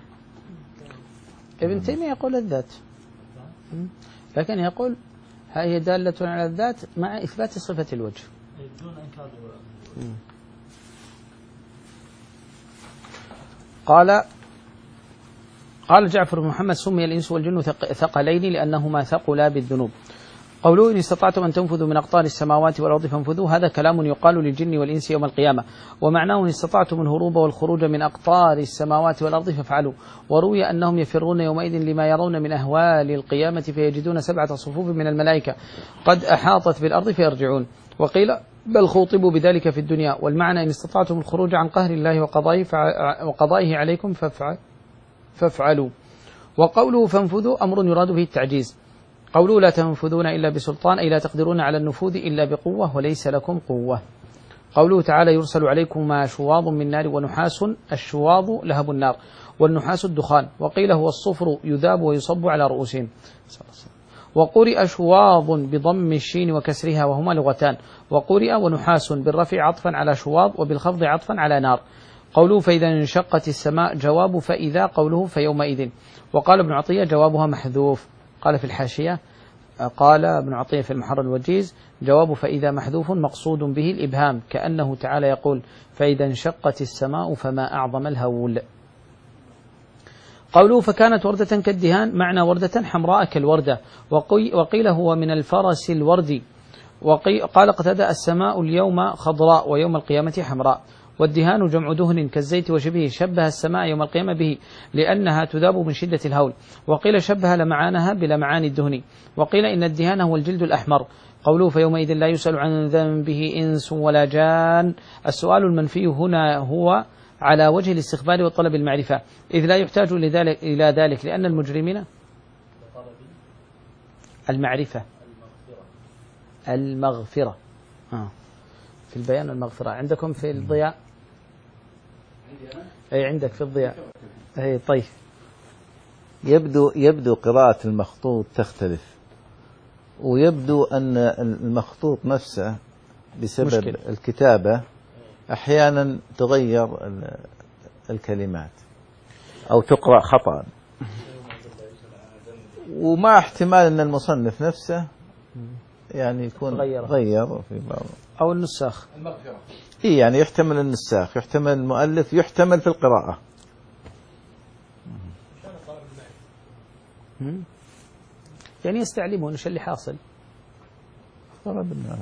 ابن تيمية يقول الذات، لكن يقول هي دالة على الذات مع إثبات صفة الوجه بدون إنكار. قال قال جعفر بن محمد سمي الإنس والجن ثقلين لأنهما ثقلا بالذنوب. قوله إن استطعتم أن تنفذوا من أقطار السماوات والأرض فانفذوا، هذا كلام يقال للجن والإنس يوم القيامة، ومعناه إن استطعتم الهروب والخروج من أقطار السماوات والأرض فافعلوا. وروي أنهم يفرون يومئذ لما يرون من أهوال القيامة فيجدون سبعة صفوف من الملائكة قد أحاطت بالأرض فيرجعون. وقيل بل خوطبوا بذلك في الدنيا، والمعنى إن استطعتم الخروج عن قهر الله وقضائه, وقضائه عليكم فافعل فافعلوا. وقوله فانفذوا أمر يراد به التعجيز. قوله لا تنفذون إلا بسلطان أي لا تقدرون على النفوذ إلا بقوة وليس لكم قوة. قوله تعالى يرسل عليكم شواظ من نار ونحاس، الشواظ لهب النار. والنحاس الدخان، وقيل هو الصفر يذاب ويصب على رؤوسهم. وقرئ شواظ بضم الشين وكسرها وهما لغتان، وقرئ ونحاس بالرفع عطفا على شواظ وبالخفض عطفا على نار. قوله فإذا انشقت السماء جواب فإذا، قوله فيومئذ. وقال ابن عطية جوابها محذوف. قال في الحاشية قال ابن عطية في المحرر الوجيز جواب فإذا محذوف مقصود به الإبهام، كأنه تعالى يقول فإذا انشقت السماء فما أعظم الهول. قوله فكانت وردة كالدهان معنى وردة حمراء كالوردة، وقيل هو من الفرس الوردي. وقال قتادة السماء اليوم خضراء ويوم القيامة حمراء. والدهان جمع دهن كالزيت وشبهه، شبه السماء يوم القيامة به لأنها تذاب من شدة الهول. وقيل شبه لمعانها بلمعان الدهن. وقيل إن الدهان هو الجلد الأحمر. قوله فيومئذ لا يسأل عن ذنبه إنس ولا جان. السؤال المنفي هنا هو على وجه الاستخبار والطلب المعرفة، إذ لا يحتاج إلى ذلك لأن المجرمين المعرفة المغفرة آه. في البيان المغفرة عندكم في الضياء؟ أي عندك في الضياء. أي طيب. يبدو يبدو قراءة المخطوط تختلف، ويبدو أن المخطوط نفسه بسبب مشكلة. الكتابة أحيانا تغير الكلمات أو تقرأ خطأ، ومع احتمال أن المصنف نفسه يعني يكون غير, غير في بعض أو النساخ المغفرة. إيه يعني يحتمل النساخ، يحتمل المؤلف، يحتمل في القراءة. يعني يستعلمون ايش اللي حاصل. طلب النار.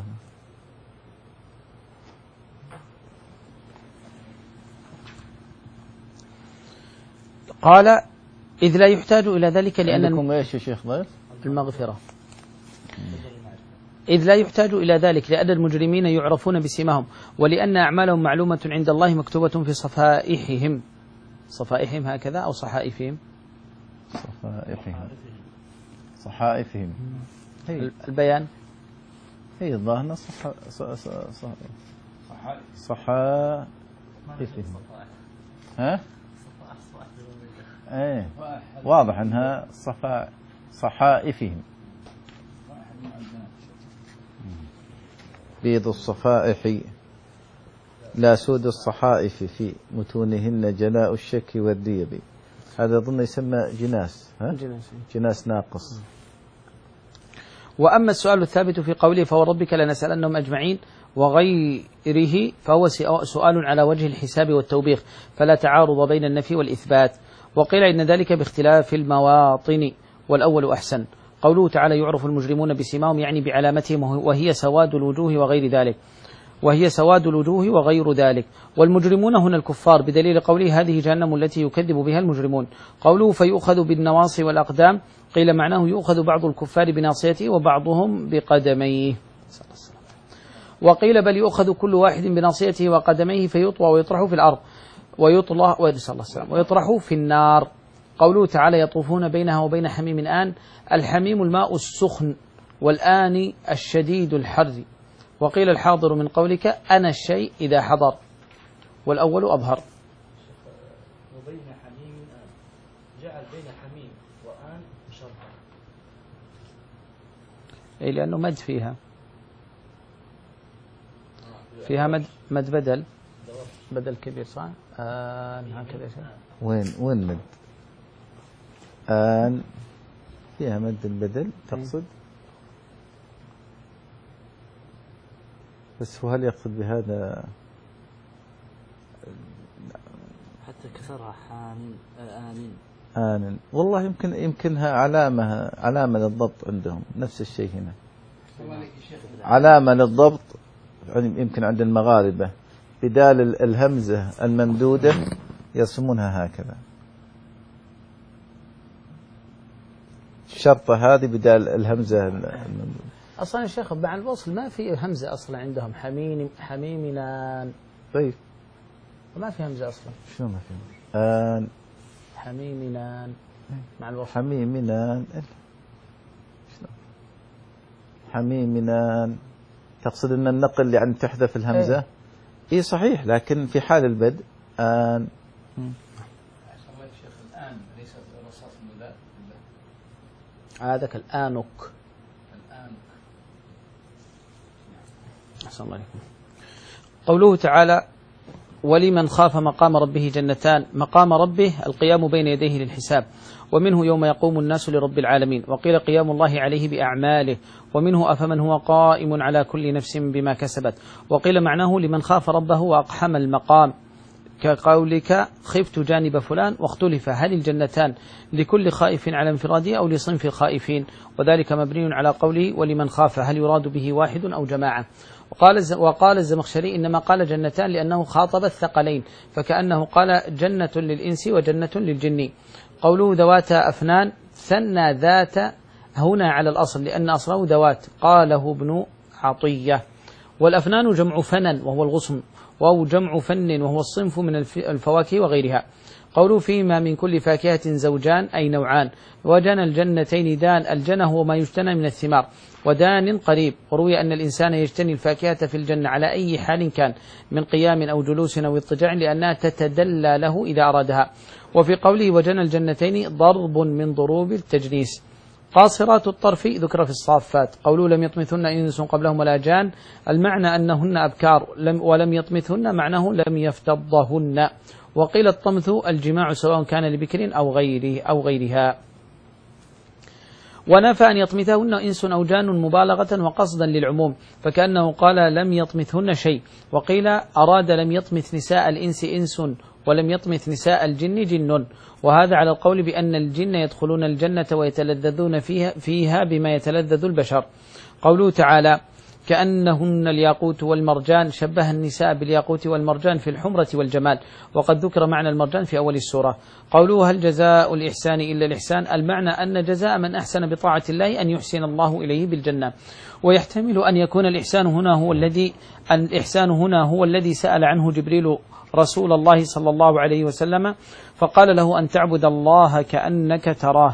قال إذ لا يحتاج إلى ذلك لأن عندكم إيش يا شيخ ضيف؟ المغفرة. إذ لا يحتاج إلى ذلك لأن المجرمين يعرفون بسيماهم، ولأن أعمالهم معلومة عند الله مكتوبة في صفائحهم. صفائحهم هكذا أو صحائفهم؟ صفائحهم صحائفهم. البيان هي الظاهر صح صح صح صحائفهم. ها؟ ايه واضح انها صفا صحائفهم. بيض الصفائح لا سود الصحائف في متونهن جلاء الشك والديب. هذا أظن يسمى جناس. ها؟ جناس. جناس ناقص. وأما السؤال الثابت في قوله فوربك لنسألنهم أجمعين وغيره فهو سؤال على وجه الحساب والتوبيخ، فلا تعارض بين النفي والإثبات. وقيل إن ذلك باختلاف المواطن، والأول أحسن. قوله تعالى يعرف المجرمون بسيماهم يعني بعلامتهم وهي سواد الوجوه وغير ذلك، وهي سواد الوجوه وغير ذلك. والمجرمون هنا الكفار بدليل قوله هذه جهنم التي يكذب بها المجرمون. قوله فيؤخذ بالنواصي والأقدام قيل معناه يؤخذ بعض الكفار بناصيته وبعضهم بقدميه. وقيل بل يؤخذ كل واحد بناصيته وقدميه فيطوى ويطرح في الأرض ويطلع ويطرح في النار. قوله تعالى يطوفون بينها وبين حميم آن. الحميم الماء السخن، والآن الشديد الحر. وقيل الحاضر من قولك أنا الشيء إذا حضر، والأول أظهر. وبين حميم آن جعل بين حميم وآن شرطا، أي لأنه مد فيها فيها مد, مد بدل بدل كبير صح؟ آن هكذا شيء. وين وين مد؟ آن فيها مد البدل تقصد؟ بس هل يقصد بهذا حتى كسرها حان آن آن؟ والله يمكن يمكنها علامة علامة للضبط عندهم، نفس الشيء هنا علامة للضبط يمكن عند المغاربة، بدال الهمزة الممدودة يرسمونها هكذا. الشرطة هذه بدال الهمزة الممدودة. أصلا يا شيخ بعد الوصل ما في همزة أصلا عندهم. حميم حميمنان. طيب ما في همزة أصلا. شو ما في؟ آن حميمنان مع الوصل. حميمنان حميمنان. تقصد أن النقل يعني تحذف الهمزة؟ إيه. إيه صحيح، لكن في حال البدء آن. شيخ الآن ليس الرصاص من ذا هذاك الآنك. الآن أحسن الله عليكم. قوله تعالى ولمن خاف مقام ربه جنتان. مقام ربه القيام بين يديه للحساب، ومنه يوم يقوم الناس لرب العالمين، وقيل قيام الله عليه بأعماله، ومنه أفمن هو قائم على كل نفس بما كسبت، وقيل معناه لمن خاف ربه وأقحم المقام، كقولك خفت جانب فلان، واختلف هل الجنتان لكل خائف على انفراده أو لصنف الخائفين، وذلك مبني على قوله ولمن خاف هل يراد به واحد أو جماعة. وقال وقال الزمخشري إنما قال جنتان لأنه خاطب الثقلين، فكأنه قال جنة للإنس وجنة للجن. قوله ذوات أفنان ثنى ذات هنا على الأصل لأن أصله ذوات، قاله ابن عطية. والأفنان جمع فنن وهو الغصن، وهو جمع فن وهو الصنف من الفواكه وغيرها. قوله فيما من كل فاكهة زوجان أي نوعان. وجنى الجنتين دان، الجنة هو ما يجتنى من الثمار، ودان قريب. وروي أن الإنسان يجتني الفاكهة في الجنة على أي حال كان من قيام أو جلوس أو اضطجاع لأنها تتدلى له إذا أرادها. وفي قوله وجنى الجنتين ضرب من ضروب التجنيس. قاصرات الطرف ذكر في الصافات. قوله لم يطمثن إنس قبلهم ولا جان، المعنى أنهن أبكار، لم ولم يطمثن معناه لم يفتضهن. وقيل الطمث الجماع سواء كان لبكر أو غيره أو غيرها. ونفى أن يطمثهن إنس أو جان مبالغة وقصدا للعموم، فكأنه قال لم يطمثهن شيء. وقيل أراد لم يطمث نساء الإنس إنس ولم يطمث نساء الجن جن، وهذا على القول بأن الجن يدخلون الجنة ويتلذذون فيها, فيها بما يتلذذ البشر. قوله تعالى كأنهن الياقوت والمرجان، شبه النساء بالياقوت والمرجان في الحمرة والجمال، وقد ذكر معنى المرجان في أول السورة. قوله هل جزاء الإحسان إلا الإحسان، المعنى أن جزاء من أحسن بطاعة الله أن يحسن الله إليه بالجنة. ويحتمل أن يكون الإحسان هنا هو الذي الإحسان هنا هو الذي سأل عنه جبريل رسول الله صلى الله عليه وسلم، فقال له أن تعبد الله كأنك تراه،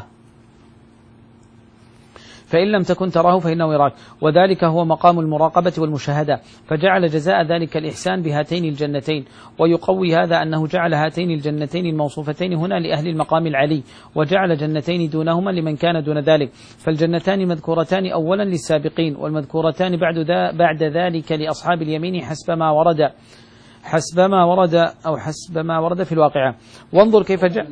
فإن لم تكن تراه فإنه يراك، وذلك هو مقام المراقبة والمشاهدة، فجعل جزاء ذلك الإحسان بهاتين الجنتين. ويقوي هذا أنه جعل هاتين الجنتين الموصوفتين هنا لأهل المقام العلي، وجعل جنتين دونهما لمن كان دون ذلك، فالجنتان مذكورتان أولا للسابقين، والمذكورتان بعد, ذا بعد ذلك لأصحاب اليمين حسب ما ورد حسب ما ورد أو حسب ما ورد في الواقعة. وانظر كيف جاء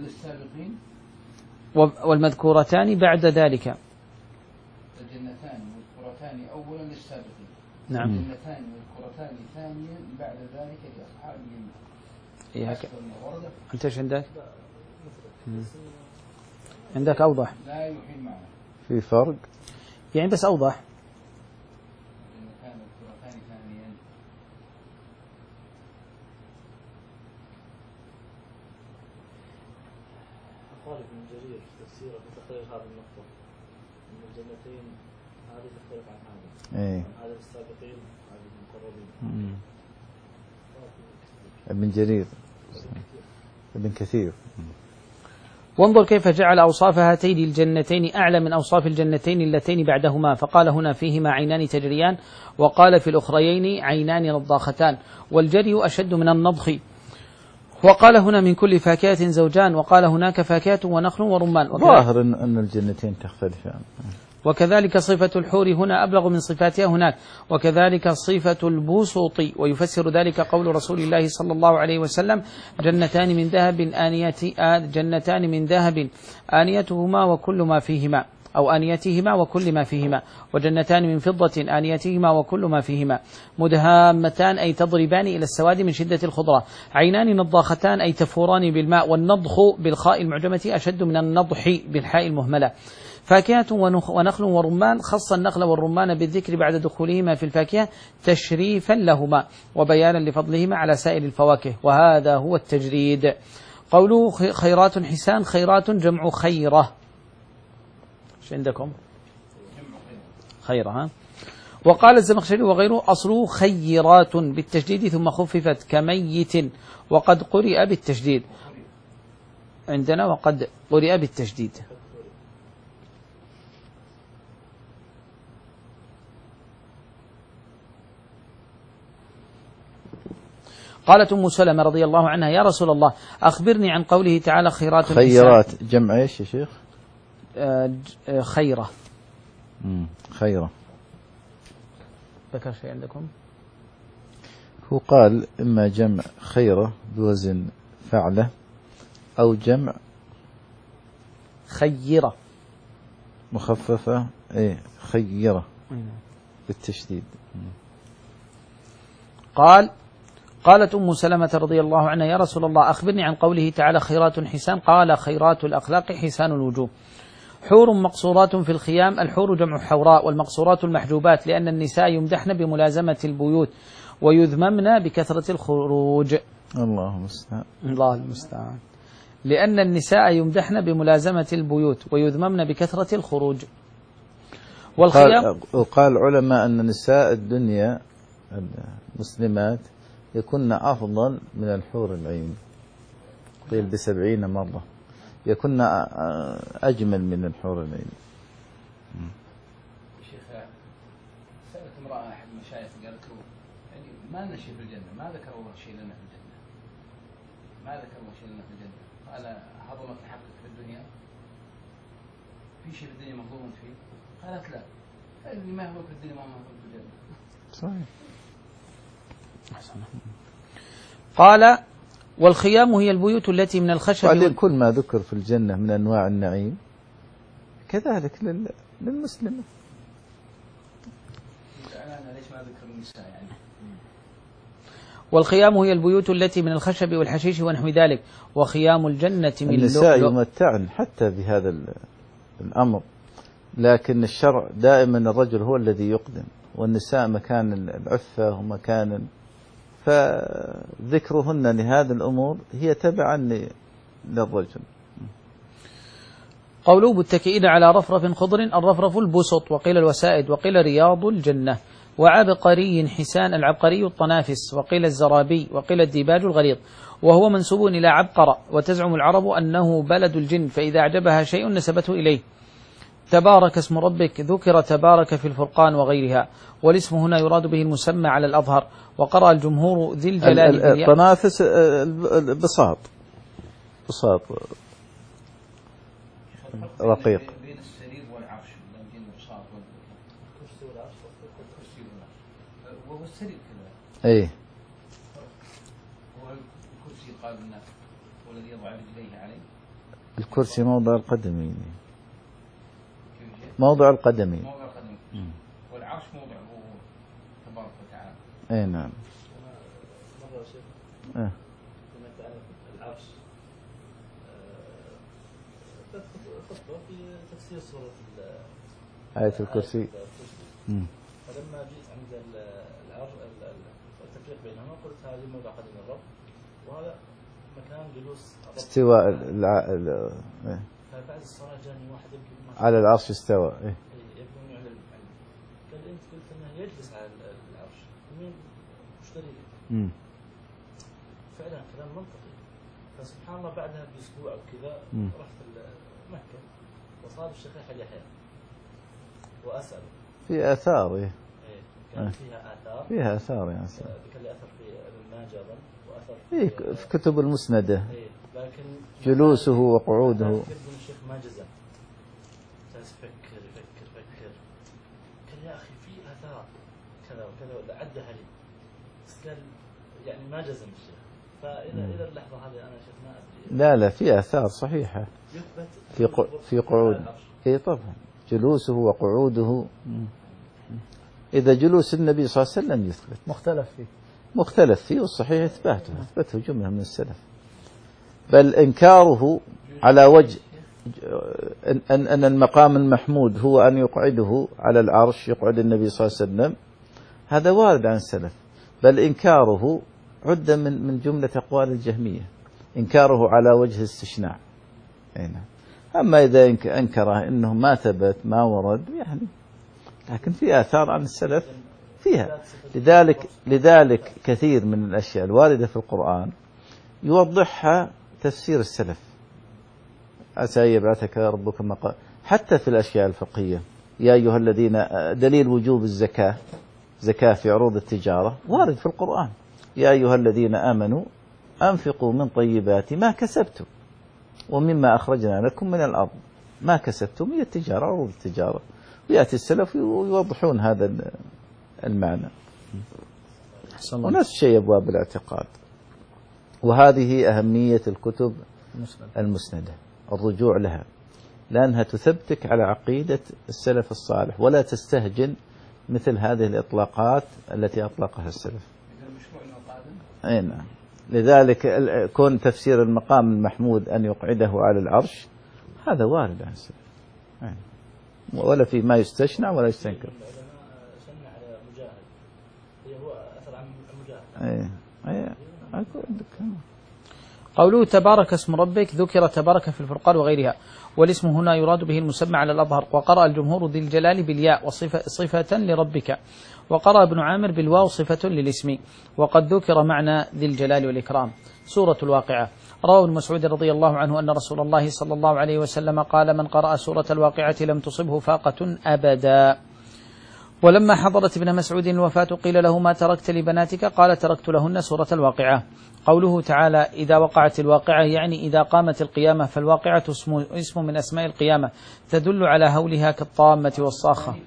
والمذكورتان بعد ذلك. الجنتان مذكورتان أولا للسابقين، نعم. الجنتان مذكورتان ثانيا بعد ذلك لأصحاب اليمين. إياك. أنت ايش عندك؟ عندك أوضح؟ لا يحيل معنا. في فرق يعني بس أوضح. الجنتان مذكورتان ثانيا. خالد بن جرير في تفسيره في تقرير هذه النقطة أن الجنتين هذه تختلف عن هذه. ايه هذا السابقين هذه المقربين. ابن جرير ابن كثير. وانظر كيف جعل أوصاف هاتين الجنتين أعلى من أوصاف الجنتين اللتين بعدهما، فقال هنا فيهما عينان تجريان، وقال في الأخريين عينان نضاختان، والجري أشد من النضخ. وقال هنا من كل فاكهة زوجان، وقال هناك فاكهة ونخل ورمان. ظاهر أن الجنتين تختلفان. وكذلك صفة الحور هنا أبلغ من صفاتها هناك، وكذلك صفة البسط. ويفسر ذلك قول رسول الله صلى الله عليه وسلم جنتان من ذهب آنية جنتان من ذهب آنيتهما وكل ما فيهما، أو آنيتهما وكل ما فيهما، وجنتان من فضة آنيتهما وكل ما فيهما، مدهامتان أي تضربان إلى السواد من شدة الخضرة، عينان نضاختان أي تفوران بالماء، والنضخ بالخاء المعجمة أشد من النضح بالحاء المهملة. فاكهة ونخل ورمان، خص النخل والرمان بالذكر بعد دخولهما في الفاكهة تشريفا لهما وبيانا لفضلهما على سائر الفواكه، وهذا هو التجريد. قوله خيرات حسان، خيرات جمع خيرة. ايش عندكم؟ خيرة. ها. وقال الزمخشري وغيره أصله خيرات بالتشديد ثم خففت كميت، وقد قرئ بالتشديد عندنا، وقد قرئ بالتشديد. قالت أم سلمة رضي الله عنها: يا رسول الله أخبرني عن قوله تعالى خيرات خيرات جمع إيش يا شيخ؟ آه خيرة. مم. خيرة. ذكر شيء عندكم؟ هو قال إما جمع خيرة بوزن فعلة أو جمع خيرة مخففة. إيه خيرة بالتشديد. قال قالت أم سلمة رضي الله عنها: يا رسول الله أخبرني عن قوله تعالى خيرات حسان. قال: خيرات الأخلاق حسان الوجوه. حور مقصورات في الخيام. الحور جمع حوراء، والمقصورات المحجوبات، لأن النساء يمدحن بملازمة البيوت ويذممن بكثرة الخروج. الله المستعان. الله المستعان. لأن النساء يمدحن بملازمة البيوت ويذممن بكثرة الخروج. والخيام وقال علماء أن نساء الدنيا المسلمات يكن أفضل من الحور العين، قيل بسبعين مرة، يكن أجمل من الحور العين. شيخ سألت امرأة أحد المشايخ قالت له: يعني ما لنا شيء في الجنة، ما ذكر الله شيء لنا في الجنة، ما ذكر الله شيء لنا في الجنة. قال: هضمت حقك في الدنيا؟ في شيء في الدنيا مهضوم فيه؟ قالت: لا. فإني ما هو في الدنيا ما هو في الجنة. صحيح. قال: والخيام هي البيوت التي من الخشب. وبعدين كل ما ذكر في الجنة من أنواع النعيم كذلك للمسلم. أنا ليش ما ذكر النساء يعني؟ والخيام هي البيوت التي من الخشب والحشيش ونحو ذلك. وخيام الجنة من النساء اللؤلؤ. يمتعن حتى بهذا الأمر، لكن الشرع دائما الرجل هو الذي يقدم، والنساء مكان العفة ومكان، فذكرهن لهذه الأمور هي تبعا للرجل. قوله متكئين على رفرف خضر. الرفرف البسط، وقيل الوسائد، وقيل رياض الجنة. وعبقري حسان. العبقري الطنافس، وقيل الزرابي، وقيل الديباج الغليظ، وهو منسوب إلى عبقرة. وتزعم العرب أنه بلد الجن، فإذا أعجبها شيء نسبته إليه. تبارك اسم ربك. ذكر تبارك في الفرقان وغيرها، والاسم هنا يراد به المسمى على الأظهر. وقرأ الجمهور ذي الجلال. الطنافس البساط، بساط رقيق. بين السرير والعرش، بين البساط والكرسي والعرش والكرسي والعرش، وهو السرير كذا. ايه. هو الكرسي قال الناس هو الذي يضع رجليه عليه. الكرسي موضع القدمين، موضع القدمين. موضع القدمين. والعرش موضعه تبارك وتعالى. اي نعم. مرة شيخ اه. كما تعرف العرش خطبة في تفسير سورة آية الكرسي. فلما جئت عند العرش التفريق بينهما قلت هذه موضع قدم الرب، وهذا مكان جلوس الرب. استواء الع... ال... فبعد الصلاة جاني واحد يمكن على العرش استوى. إيه؟ يبنون على العلم. قال أنت قلت أنه يجلس على العرش، مين مش دليل؟ فعلا كلام منطقي. فسبحان الله بعدها بأسبوع أو كذا رحت مكة وصار الشيخ يحيى وأسأل. في آثار. إيه؟ كان فيها آثار. فيها آثار يا سلام. كان لي أثر في ابن ماجه أظن، وأثر في, في كتب المسندة. إيه. لكن جلوسه وقعوده. الشيخ ما جزم. جالس يفكر يفكر يفكر. قال يا أخي في آثار كذا وكذا ولا عدها لي. بس قال يعني ما جزم الشيخ. فإلى إلى اللحظة هذه أنا شيخ ما أدري. لا لا في آثار صحيحة. يثبت في ق... في قعود. إيه طبعا جلوسه وقعوده. إذا جلوس النبي صلى الله عليه وسلم يثبت. مختلف فيه. مختلف فيه، والصحيح إثباته، أثبته جملة من السلف. بل إنكاره على وجه أن أن المقام المحمود هو أن يقعده على العرش، يقعد النبي صلى الله عليه وسلم، هذا وارد عن السلف. بل إنكاره عد من من جملة أقوال الجهمية، إنكاره على وجه الاستشناع. أما إذا أنكره إنه ما ثبت ما ورد يعني، لكن في آثار عن السلف فيها. لذلك لذلك كثير من الأشياء الواردة في القرآن يوضحها تفسير السلف. عسى يبعثك ربك مقام، حتى في الأشياء الفقهية. يا أيها الذين، دليل وجوب الزكاة، زكاة في عروض التجارة وارد في القرآن، يا أيها الذين آمنوا أنفقوا من طيبات ما كسبتم ومما أخرجنا لكم من الأرض. ما كسبتم هي التجارة، عروض التجارة. ويأتي السلف ويوضحون هذا المعنى. ونفس الشيء أبواب الاعتقاد. وهذه أهمية الكتب المسندة، الرجوع لها، لأنها تثبتك على عقيدة السلف الصالح، ولا تستهجن مثل هذه الإطلاقات التي أطلقها السلف. أي نعم. لذلك كون تفسير المقام المحمود أن يقعده على العرش هذا وارد عن السلف، ولا في ما يستشنع ولا يستنكر. أي أي قوله تبارك اسم ربك ذكر تبارك في الفرقان وغيرها، والاسم هنا يراد به المسمى على الأظهر. وقرأ الجمهور ذي الجلال بالياء وصفة صفة لربك، وقرأ ابن عامر بالواو صفة للاسم، وقد ذكر معنى ذي الجلال والإكرام. سورة الواقعة. روى ابن مسعود رضي الله عنه أن رسول الله صلى الله عليه وسلم قال: من قرأ سورة الواقعة لم تصبه فاقة أبدا. ولما حضرت ابن مسعود الوفاة قيل له: ما تركت لبناتك؟ قال: تركت لهن سورة الواقعة. قوله تعالى إذا وقعت الواقعة يعني إذا قامت القيامة، فالواقعة اسم, اسم من أسماء القيامة تدل على هولها كالطامة والصاخة.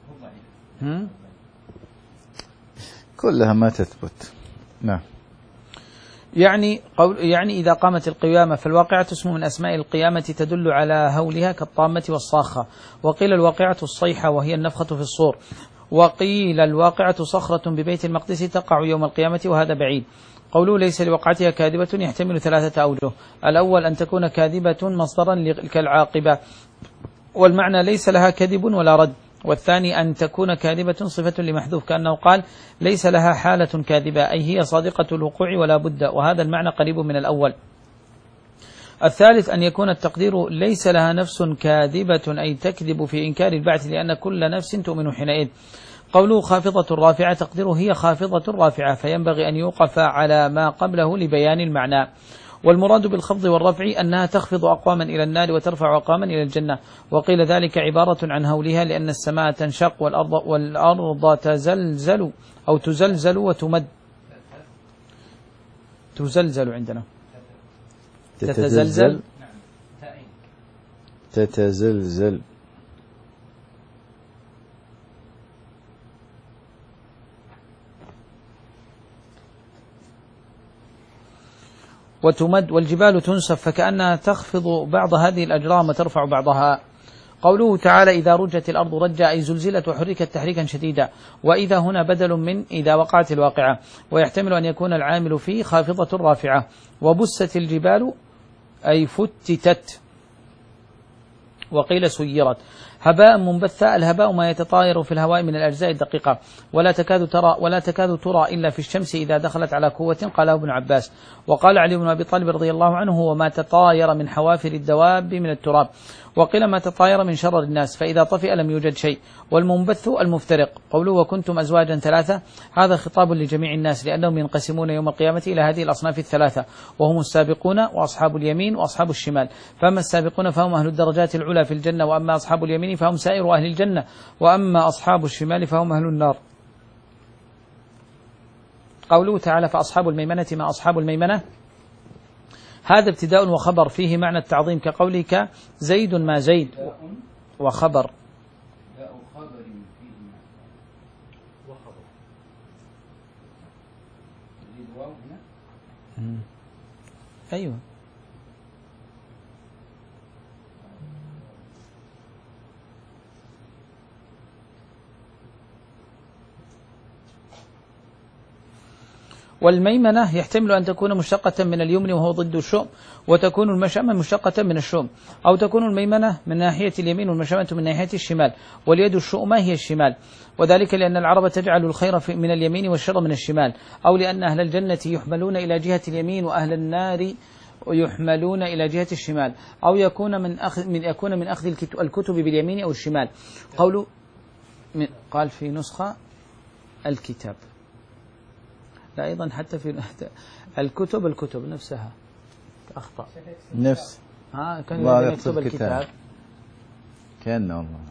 كلها ما تثبت. نعم. يعني قول يعني إذا قامت القيامة، فالواقعة اسم من أسماء القيامة تدل على هولها كالطامة والصاخة. وقيل الواقعة الصيحة وهي النفخة في الصور. وقيل الواقعة صخرة ببيت المقدس تقع يوم القيامة، وهذا بعيد. قوله ليس لوقعتها كاذبة يحتمل ثلاثة أوجه. الأول أن تكون كاذبة مصدرا كالعاقبة، والمعنى ليس لها كذب ولا رد. والثاني أن تكون كاذبة صفة لمحذوف، كأنه قال ليس لها حالة كاذبة، أي هي صادقة الوقوع ولا بد، وهذا المعنى قريب من الأول. الثالث أن يكون التقدير ليس لها نفس كاذبة، أي تكذب في إنكار البعث، لأن كل نفس تؤمن حينئذ. قوله خافضة رافعة تقديره هي خافضة رافعة، فينبغي أن يوقف على ما قبله لبيان المعنى. والمراد بالخفض والرفع أنها تخفض أقواما إلى النار وترفع أقواما إلى الجنة. وقيل ذلك عبارة عن هولها، لأن السماء تنشق والأرض, والأرض تزلزل أو تزلزل وتمد. تزلزل عندنا تتزلزل تتزلزل وتمد. والجبال تنسف، فكأنها تخفض بعض هذه الأجرام وترفع بعضها. قوله تعالى إذا رجت الأرض رجا، أي زلزلت وحركت تحريكا شديدا. وإذا هنا بدل من إذا وقعت الواقعة، ويحتمل أن يكون العامل فيه خافضة رافعة. وبست الجبال أي فتتت. وقيل سيرت. هباء منبثا، الهباء ما يتطاير في الهواء من الأجزاء الدقيقة، ولا تكاد ترى ولا تكاد ترى إلا في الشمس إذا دخلت على قوة، قاله ابن عباس. وقال علي بن أبي طالب رضي الله عنه: وما تطاير من حوافر الدواب من التراب. وقيل ما تطاير من شرر الناس، فإذا طفئ لم يوجد شيء. والمنبث المفترق. قوله وكنتم أزواجا ثلاثة، هذا خطاب لجميع الناس، لأنهم ينقسمون يوم القيامة إلى هذه الأصناف الثلاثة، وهم السابقون وأصحاب اليمين وأصحاب الشمال. فأما السابقون فهم أهل الدرجات العلى في الجنة، وأما أصحاب اليمين فهم سائر أهل الجنة، وأما أصحاب الشمال فهم أهل النار. قوله تعالى فأصحاب الميمنة ما أصحاب الميمنة، هذا ابتداء وخبر فيه معنى التعظيم، كقولك زيد ما زيد وخبر. أيوة. والميمنة يحتمل أن تكون مشتقة من اليمن وهو ضد الشؤم، وتكون المشأمة مشتقة من الشؤم، أو تكون الميمنة من ناحية اليمين والمشأمة من ناحية الشمال، واليد الشؤمة هي الشمال، وذلك لأن العرب تجعل الخير من اليمين والشر من الشمال، أو لأن أهل الجنة يحملون إلى جهة اليمين وأهل النار يحملون إلى جهة الشمال، أو يكون من أخذ من يكون من أخذ الكتب باليمين أو الشمال. قوله قال في نسخة الكتاب، لا أيضا حتى في الكتب الكتب نفسها أخطأ نفس ها كان يكتب الكتاب كان والله.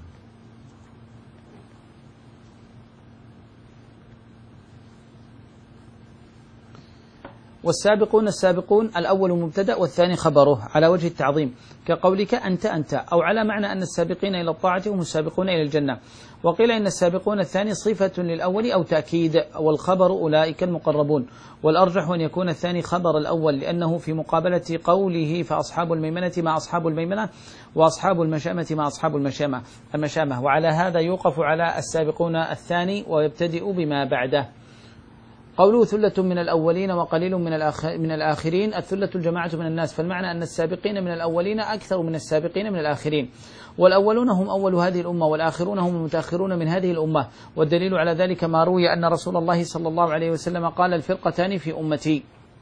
والسابقون السابقون الأول مبتدأ والثاني خبره على وجه التعظيم كقولك أنت أنت، أو على معنى أن السابقين إلى الطاعة هم السابقون إلى الجنة. وقيل إن السابقون الثاني صفة للأول أو تأكيد، والخبر أولئك المقربون، والأرجح أن يكون الثاني خبر الأول، لأنه في مقابلة قوله فأصحاب الميمنة مع أصحاب الميمنة وأصحاب المشأمة مع أصحاب المشأمة المشأمة وعلى هذا يوقف على السابقون الثاني ويبتدئ بما بعده. قوله ثلة من الأولين وقليل من من الآخرين، الثلة الجماعة من الناس، فالمعنى أن السابقين من الأولين أكثر من السابقين من الآخرين، والأولون هم أول هذه الأمة والآخرون هم المتأخرون من هذه الأمة. والدليل على ذلك ما روي أن رسول الله صلى الله عليه وسلم قال الفرقتان في أمتي،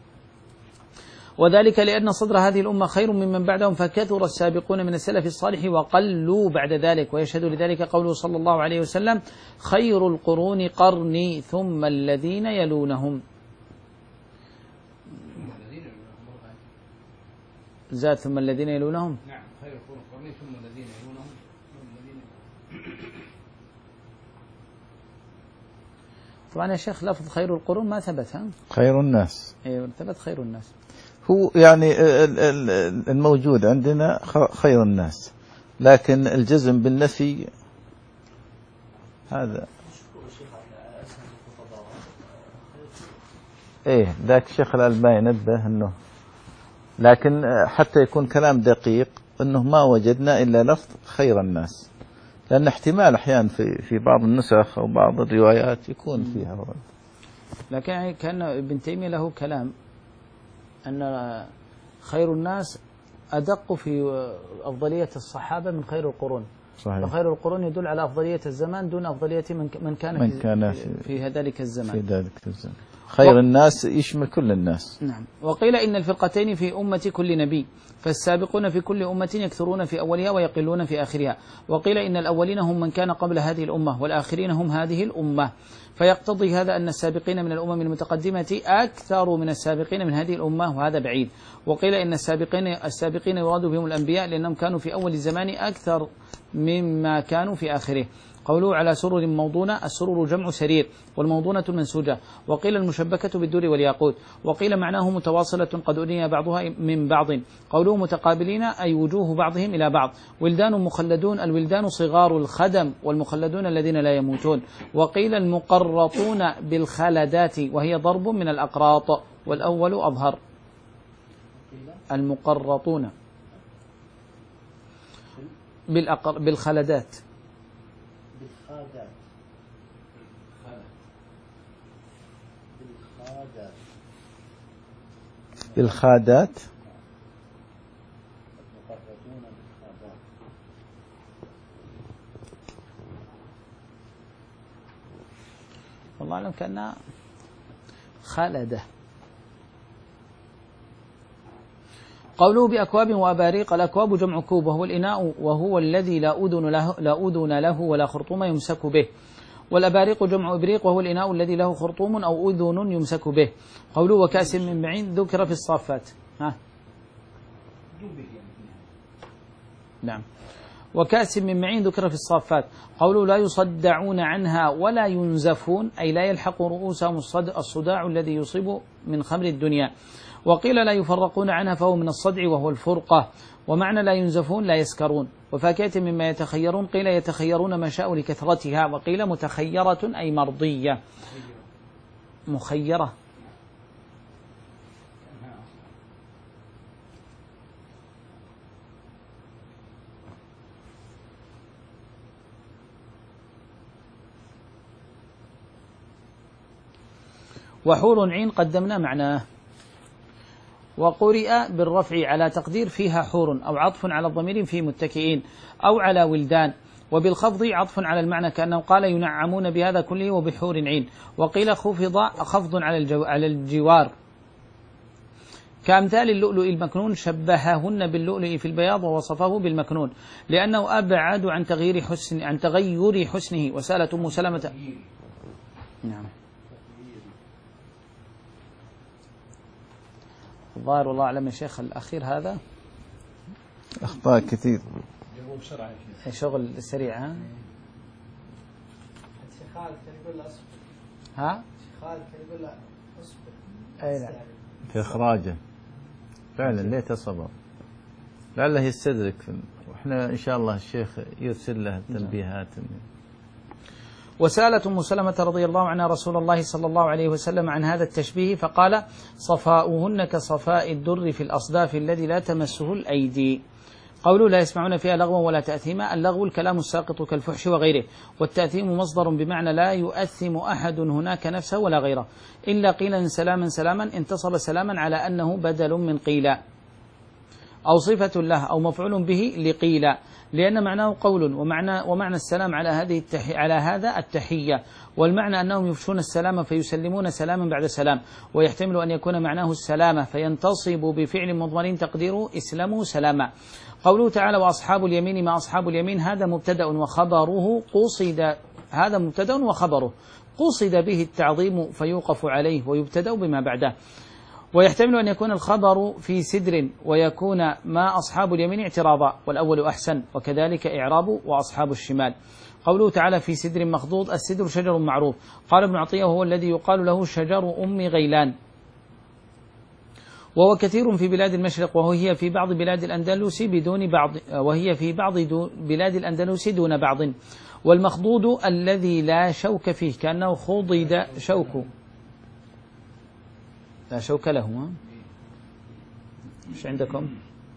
وذلك لأن صدر هذه الأمة خير ممن بعدهم، فكثر السابقون من السلف الصالح وقلوا بعد ذلك. ويشهد لذلك قوله صلى الله عليه وسلم خير القرون قرني ثم الذين يلونهم. زاد ثم الذين يلونهم. نعم خير القرون قرني ثم الذين يلونهم ثم الذين. طبعا يا شيخ لفظ خير القرون ما ثبت. ها خير الناس ايوه ثبت خير الناس، هو يعني الموجود عندنا خير الناس، لكن الجزم بالنفي هذا ايه ذاك الشيخ الألباني نبه انه، لكن حتى يكون كلام دقيق انه ما وجدنا الا لفظ خير الناس، لان احتمال احيانا في في بعض النسخ او بعض الروايات يكون فيها. لكن كان ابن تيمية له كلام أن خير الناس أدق في أفضلية الصحابة من خير القرون. صحيح. فخير القرون يدل على أفضلية الزمان دون أفضلية من كان, من في, كان في, في ذلك الزمان. في ذلك الزمان خير و... الناس يشمل كل الناس. نعم. وقيل إن الفرقتين في أمة كل نبي، فالسابقون في كل أمة يكثرون في أولها ويقلون في آخرها. وقيل إن الأولين هم من كان قبل هذه الأمة، والآخرين هم هذه الأمة، فيقتضي هذا أن السابقين من الأمم المتقدمة أكثر من السابقين من هذه الأمة، وهذا بعيد. وقيل إن السابقين السابقين يراد بهم الأنبياء، لأنهم كانوا في أول الزمان أكثر مما كانوا في آخره. قوله على سرر موضونة، السرر جمع سرير والموضونة المنسوجة. وقيل المشبكة بالدر والياقوت. وقيل معناه متواصلة قد أني بعضها من بعض. قوله متقابلين أي وجوه بعضهم إلى بعض. ولدان مخلدون، الولدان صغار الخدم، والمخلدون الذين لا يموتون. وقيل المقرطون بالخلدات، وهي ضرب من الأقراط، والأول أظهر. المقرطون بالأقر... بالخلدات بالخادات بالخادات المقربون بالخادات. والله أعلم كأنها خالدة. قوله بأكواب وأباريق، الأكواب جمع كوب، وهو الإناء وهو الذي لا أذن له, لا أذن له ولا خرطوم يمسك به. والأباريق جمع إبريق، وهو الإناء الذي له خرطوم أو أذن يمسك به. قوله وكأس من معين ذكر في الصافات. ها نعم. وكأس من معين ذكر في الصافات. قوله لا يصدعون عنها ولا ينزفون، أي لا يلحق رؤوسهم الصداع الذي يصيب من خمر الدنيا. وقيل لا يفرقون عنها، فهو من الصدع وهو الفرقة. ومعنى لا ينزفون لا يسكرون. وفاكهة مما يتخيرون، قيل يتخيرون ما شاءوا لكثرتها، وقيل متخيرة أي مرضية. مخيرة. وحور عين قدمنا معناه. وقرئ بالرفع على تقدير فيها حور، أو عطف على الضمير في متكئين، أو على ولدان. وبالخفض عطف على المعنى، كأنه قال ينعمون بهذا كله وبحور عين. وقيل خفض خفض على الجو على الجوار، كأمثال اللؤلؤ المكنون، شبههن باللؤلؤ في البياض ووصفه بالمكنون، لأنه أبعد عن تغيير حسن عن تغير حسنه. وسألت أم سلمة. نعم. الظاهر والله أعلم يا شيخ الأخير هذا أخطاء كثير، شغل سريع. ها خالد كان يقول له اصبر. ها خالد كان يقول له اصبر. أي نعم. في إخراجه فعلا ليته صبر لعله يستدرك. وإحنا إن شاء الله الشيخ يرسل له تنبيهات. وسألت أم سلمة رضي الله عنها رسول الله صلى الله عليه وسلم عن هذا التشبيه فقال صفاؤهن كصفاء الدر في الأصداف الذي لا تمسه الأيدي. قوله لا يسمعون فيها لغوا ولا تأثيما، اللغو الكلام الساقط كالفحش وغيره، والتأثيم مصدر بمعنى لا يؤثم أحد هناك نفسه ولا غيره إلا قيلا سلاما سلاما، انتصب سلاما على أنه بدل من قيلا أو صفة له أو مفعول به لقيلا، لأن معناه قول، ومعنى ومعنى السلام على هذه التحي على هذا التحية، والمعنى أنهم يفشون السلام فيسلمون سلاما بعد سلام، ويحتمل أن يكون معناه السلامة فينتصب بفعل مضمر تقديره اسلموا سلاما. قوله تعالى وأصحاب اليمين ما أصحاب اليمين، هذا مبتدأ وخبره قصد هذا مبتدأ وخبره قصد به التعظيم فيوقف عليه ويبتدأ بما بعده. ويحتمل أن يكون الخبر في سدر ويكون ما أصحاب اليمين اعتراضا، والأول أحسن، وكذلك إعراب وأصحاب الشمال. قوله تعالى في سدر مخضود، السدر شجر معروف. قال ابن عطية وهو الذي يقال له شجر أم غيلان، وهو كثير في بلاد المشرق، وهي في بعض بلاد الأندلس بدون بعض وهي في بعض بلاد الأندلس دون بعض. والمخضود الذي لا شوك فيه كأنه خضد شوك لا شوك له. ايش عندكم؟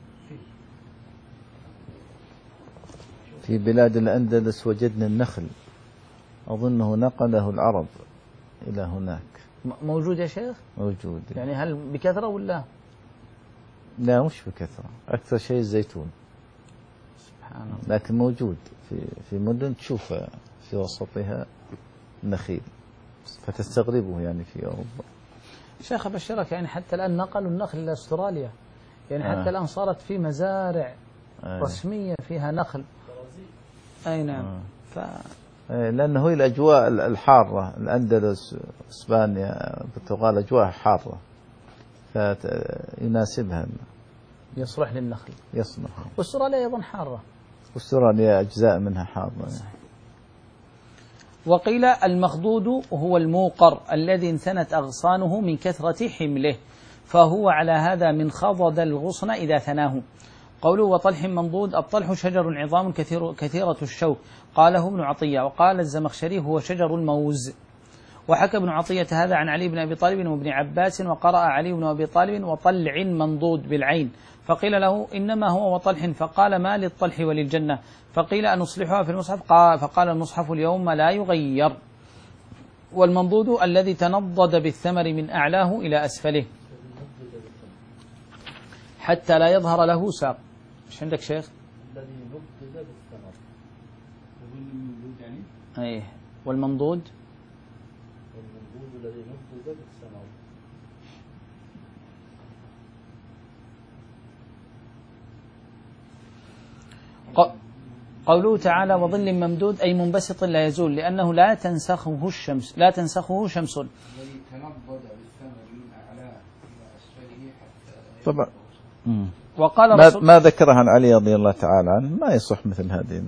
في بلاد الأندلس وجدنا النخل أظنه نقله العرب إلى هناك. موجود يا شيخ؟ موجود. يعني هل بكثرة ولا؟ لا مش بكثرة، أكثر شيء الزيتون. سبحان الله. لكن موجود في في مدن تشوف في وسطها نخيل فتستغربه يعني في أوروبا. شيخ أبشرك يعني حتى الآن نقلوا النخل إلى أستراليا، يعني حتى آه. الآن صارت في مزارع آه. رسمية فيها نخل. أي نعم. آه. ف... لأنه هي الأجواء الحارة، الأندلس إسبانيا البرتغال أجواء حارة فيناسبها، يصلح للنخل، يصلح. واستراليا أيضا حارة، واستراليا أجزاء منها حارة. وقيل المخضود هو الموقر الذي انثنت أغصانه من كثرة حمله، فهو على هذا من خضد الغصن إذا ثناه. قوله وطلح منضود، الطلح شجر عظام كثير كثيرة الشوك، قاله ابن عطية. وقال الزمخشري هو شجر الموز. وحكى ابن عطية هذا عن علي بن أبي طالب وابن عباس، وقرأ علي بن أبي طالب وطلع منضود بالعين، فقيل له إنما هو وطلح، فقال ما للطلح وللجنة، فقيل أن نصلحها في المصحف، فقال المصحف اليوم لا يغير. والمنضود الذي تنضد بالثمر من أعلاه إلى أسفله حتى لا يظهر له ساق. ايش عندك شيخ؟ الذي نضد بالثمر. يعني ايه. والمنضود والمنضود الذي نضد بالثمر. قوله تعالى وظل ممدود أي منبسط لا يزول، لأنه لا تنسخه الشمس لا تنسخه شمس. الذي تنضد بالثمر من أعلاه إلى أسفله حتى طبعا. وقال ما, رسول ما ذكرها عن علي رضي الله تعالى عنه ما يصح مثل هذه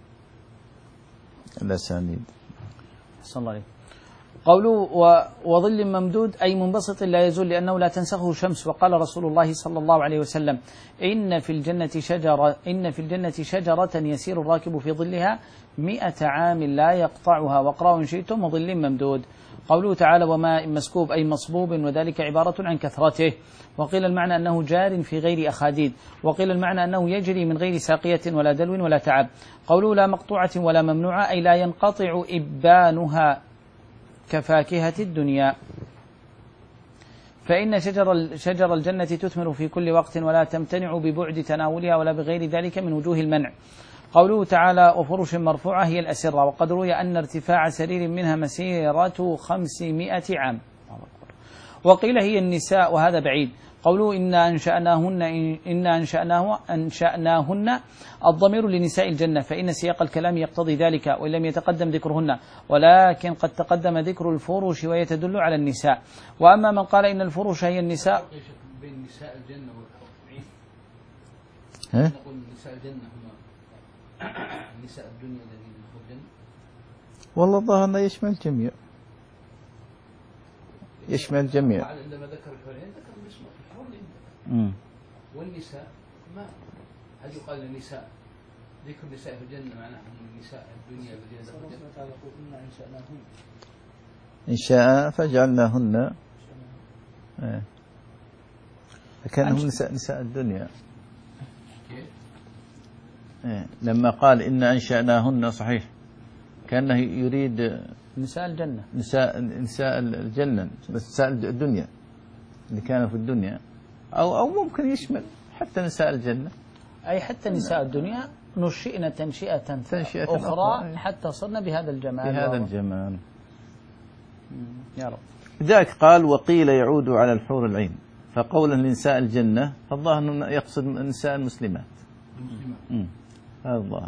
الأسانيد. صلى الله عليه. قوله وظل ممدود أي منبسط لا يزول، لأنه لا تنسخه شمس. وقال رسول الله صلى الله عليه وسلم إن في الجنة شجرة إن في الجنة شجرة يسير الراكب في ظلها مئة عام لا يقطعها، واقرأوا إن شئتم وظل ممدود. قوله تعالى وماء مسكوب أي مصبوب، وذلك عبارة عن كثرته. وقيل المعنى أنه جار في غير أخاديد، وقيل المعنى أنه يجري من غير ساقية ولا دلو ولا تعب. قوله لا مقطوعة ولا ممنوعة أي لا ينقطع إبانها كفاكهة الدنيا. فإن شجر شجر الجنة تثمر في كل وقت ولا تمتنع ببعد تناولها ولا بغير ذلك من وجوه المنع. قوله تعالى وفرش مرفوعة هي الأسرة، وقد روي أن ارتفاع سرير منها مسيرة خمسمائة عام. وقيل هي النساء وهذا بعيد. قوله إنا أنشأناهن إنا أنشأناه أنشأناهن الضمير لنساء الجنة، فإن سياق الكلام يقتضي ذلك وإن لم يتقدم ذكرهن، ولكن قد تقدم ذكر الفروش وهي تدل على النساء. وأما من قال إن الفروش هي النساء بين نساء الجنة والحور، ها؟ نقول نساء الجنة هم نساء الدنيا الذين في الجنة. والله الظاهر أنه يشمل الجميع. يشمل الجميع. عندما ذكر الحورين ذكر النساء الحورين والنساء ما هل يقال النساء ذكر النساء في الجنة معناها هم النساء الدنيا الذين دخلوا الجنة إن شاءناهن إن شاء فجعلناهن إيه. كانهم نساء نساء الدنيا إيه. لما قال إن أنشأناهن صحيح كأنه يريد نساء الجنة نساء نساء الجنة بس نساء الدنيا اللي كانوا في الدنيا أو أو ممكن يشمل حتى نساء الجنة أي حتى نساء الدنيا نشئنا تنشئة, تنشئة أخرى, أخرى حتى صرنا بهذا الجمال بهذا الجمال. يا رب. لذلك قال وقيل يعود على الحور العين فقولا لنساء الجنة فالله أنه يقصد نساء المسلمات. هذا الظاهر.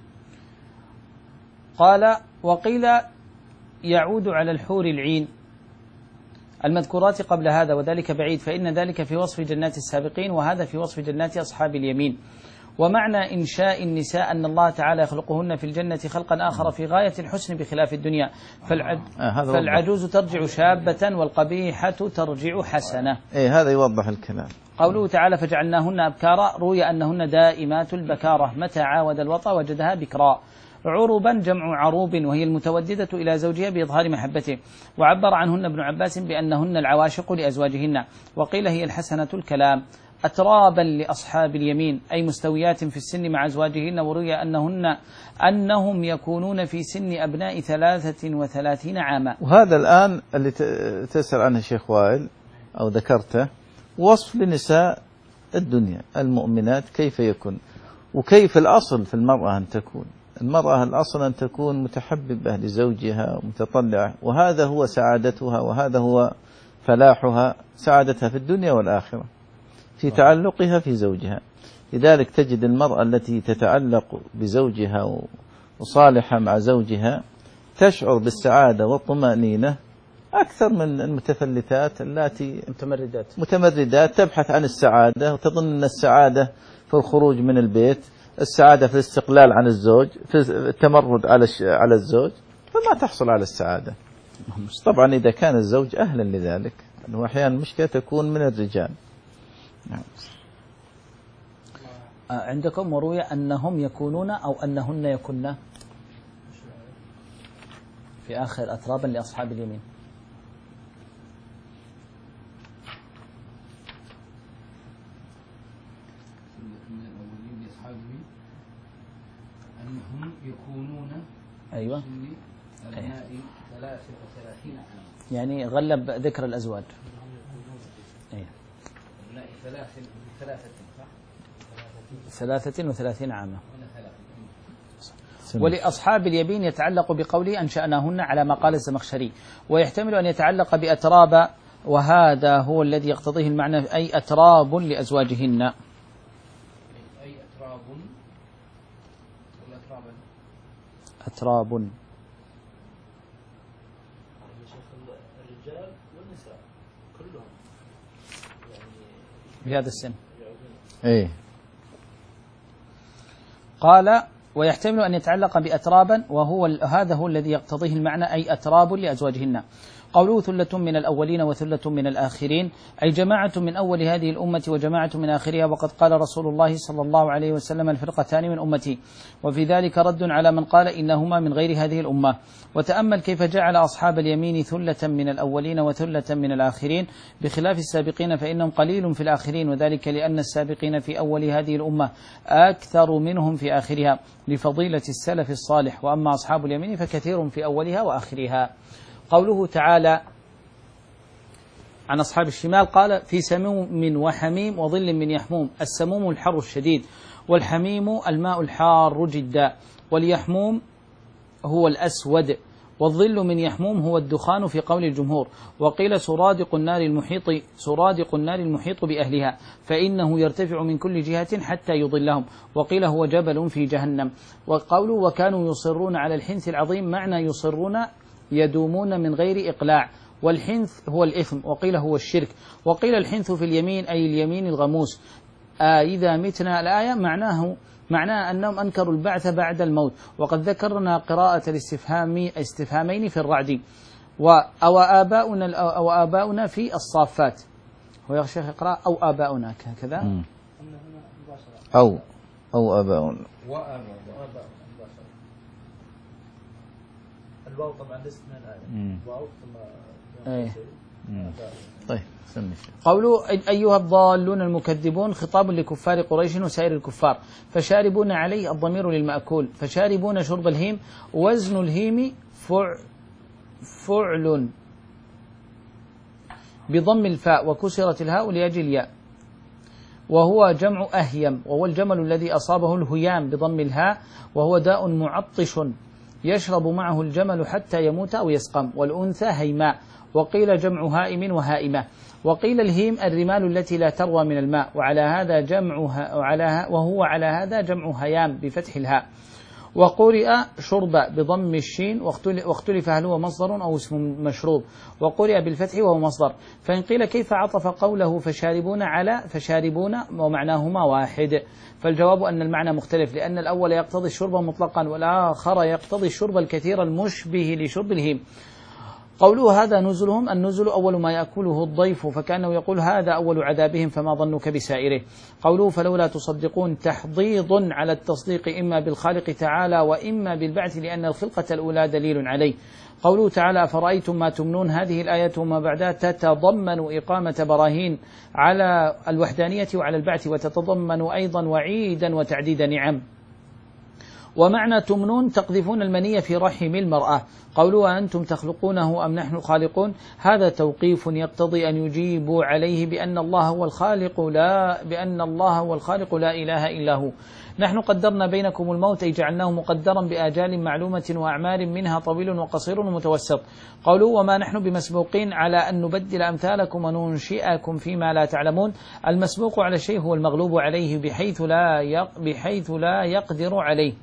قال وقيل يعود على الحور العين المذكورات قبل هذا وذلك بعيد فإن ذلك في وصف جنات السابقين وهذا في وصف جنات أصحاب اليمين. ومعنى إنشاء النساء أن الله تعالى يخلقهن في الجنة خلقا آخر في غاية الحسن بخلاف الدنيا فالعج... آه فالعجوز ترجع شابة والقبيحة ترجع حسنة. إيه هذا يوضح الكلام. قوله تعالى فجعلناهن أبكارا روي أنهن دائمات البكارة متى عاود الوطى وجدها بكرا. عربا جمع عروب وهي المتوددة إلى زوجها بإظهار محبته وعبر عنهن ابن عباس بأنهن العواشق لأزواجهن وقيل هي الحسنة الكلام. أترابا لأصحاب اليمين أي مستويات في السن مع أزواجهن وروي أنهن أنهم يكونون في سن أبناء ثلاثة وثلاثين عاما. وهذا الآن اللي تسأل عنه الشيخ وائل أو ذكرته وصف لنساء الدنيا المؤمنات كيف يكون وكيف الأصل في المرأة أن تكون. المرأة الأصل أن تكون متحببة لزوجها ومتطلعة وهذا هو سعادتها وهذا هو فلاحها سعادتها في الدنيا والآخرة في تعلقها في زوجها. لذلك تجد المرأة التي تتعلق بزوجها وصالحة مع زوجها تشعر بالسعادة والطمأنينة أكثر من المتفلتات التي متمردات متمردات تبحث عن السعادة وتظن أن السعادة في الخروج من البيت السعادة في الاستقلال عن الزوج في التمرد على على الزوج فما تحصل على السعادة. طبعا إذا كان الزوج أهلا لذلك أنه أحيانا مشكلة تكون من الرجال. عندكم وروي أنهم يكونون أو أنهن يكن في آخر أترابا لأصحاب اليمين. أنهم يكونون أيوة أبناء ثلاثة وثلاثين عاما يعني غلب ذكر الأزواج. أيوة أبناء ثلاثة ثلاثة ثلاثة وثلاثين عاما. ولأصحاب اليمين يتعلق بقوله أنشأناهن على ما قال الزمخشري ويحتمل أن يتعلق بأتراب وهذا هو الذي يقتضيه المعنى أي أتراب لأزواجهن. أي أتراب ولا أترابا أتراب الرجال والنساء كلهم يعني بهذا السن. إيه قال ويحتمل أن يتعلق بأترابا وهو هذا هو الذي يقتضيه المعنى أي أتراب لأزواجهن. قوله ثلة من الأولين وثلة من الآخرين أي جماعة من أول هذه الأمة وجماعة من آخرها وقد قال رسول الله صلى الله عليه وسلم الفرقتان من أمتي وفي ذلك رد على من قال إنهما من غير هذه الأمة. وتأمل كيف جعل أصحاب اليمين ثلة من الأولين وثلة من الآخرين بخلاف السابقين فإنهم قليل في الآخرين وذلك لأن السابقين في أول هذه الأمة أكثر منهم في آخرها لفضيلة السلف الصالح وأما أصحاب اليمين فكثير في أولها وآخرها. قوله تعالى عن أصحاب الشمال قال في سموم وحميم وظل من يحموم. السموم الحر الشديد والحميم الماء الحار جدا واليحموم هو الأسود والظل من يحموم هو الدخان في قول الجمهور. وقيل سرادق النار المحيط سرادق النار المحيط بأهلها فإنه يرتفع من كل جهة حتى يضلهم. وقيل هو جبل في جهنم. وقوله وكانوا يصرون على الحنث العظيم معنى يصرون يدومون من غير إقلاع والحنث هو الإثم وقيل هو الشرك. وقيل الحنث في اليمين أي اليمين الغموس. آه إذا متنا الآية معناه معناه أنهم أنكروا البعث بعد الموت وقد ذكرنا قراءة الاستفهام استفهامين في الرعد أو آباؤنا أو آباؤنا في الصافات. هو يا شيخ اقرأ أو آباؤنا هكذا. أو أو آباؤنا. الواو طبعا ليست من الآية. واو ثم ايه. طيب سمي. قولوا أيها الضالون المكذبون خطاب لكفار قريش وسائر الكفار. فشاربون عليه الضمير للمأكول، فشاربون شرب الهيم، وزن الهيم فع فعل بضم الفاء وكسرت الهاء لأجل الياء، وهو جمع أهيم، وهو الجمل الذي أصابه الهيام بضم الهاء، وهو داء معطش يشرب معه الجمل حتى يموت أو يسقم، والأنثى هيماء، وقيل جمع هائم وهائمة، وقيل الهيم الرمال التي لا تروى من الماء، وعلى هذا جمعها وعلى وهو على هذا جمع هيام بفتح الهاء. وقرئ شرب بضم الشين، واختلف هل هو مصدر أو اسم مشروب، وقرئ بالفتح وهو مصدر. فإن قيل كيف عطف قوله فشاربون على فشاربون ومعناهما واحد، فالجواب أن المعنى مختلف، لأن الأول يقتضي الشرب مطلقا، والآخر يقتضي الشرب الكثير المشبه لشرب الهيم. قوله هذا نزلهم، النزل أول ما يأكله الضيف، فكأنه يقول هذا أول عذابهم فما ظنك بسائره. قوله فلولا تصدقون تحضيض على التصديق إما بالخالق تعالى وإما بالبعث، لأن الخلقة الأولى دليل عليه. قوله تعالى أفرأيتم ما تمنون، هذه الآية وما بعدها تتضمن إقامة براهين على الوحدانية وعلى البعث، وتتضمن أيضا وعيدا وتعديد نعم. ومعنى تمنون تقذفون المنية في رحم المرأة. قولوا أنتم تخلقونه أم نحن الخالقون، هذا توقيف يقتضي أن يجيبوا عليه بأن الله هو الخالق لا بأن الله هو الخالق لا إله إلا هو. نحن قدرنا بينكم الموت، أي جعلناه مقدرا بآجال معلومة وأعمار منها طويل وقصير ومتوسط. قالوا وما نحن بمسبوقين على أن نبدل أمثالكم وننشئكم فيما لا تعلمون. المسبوق على الشيء هو المغلوب عليه بحيث لا بحيث لا يقدر عليه.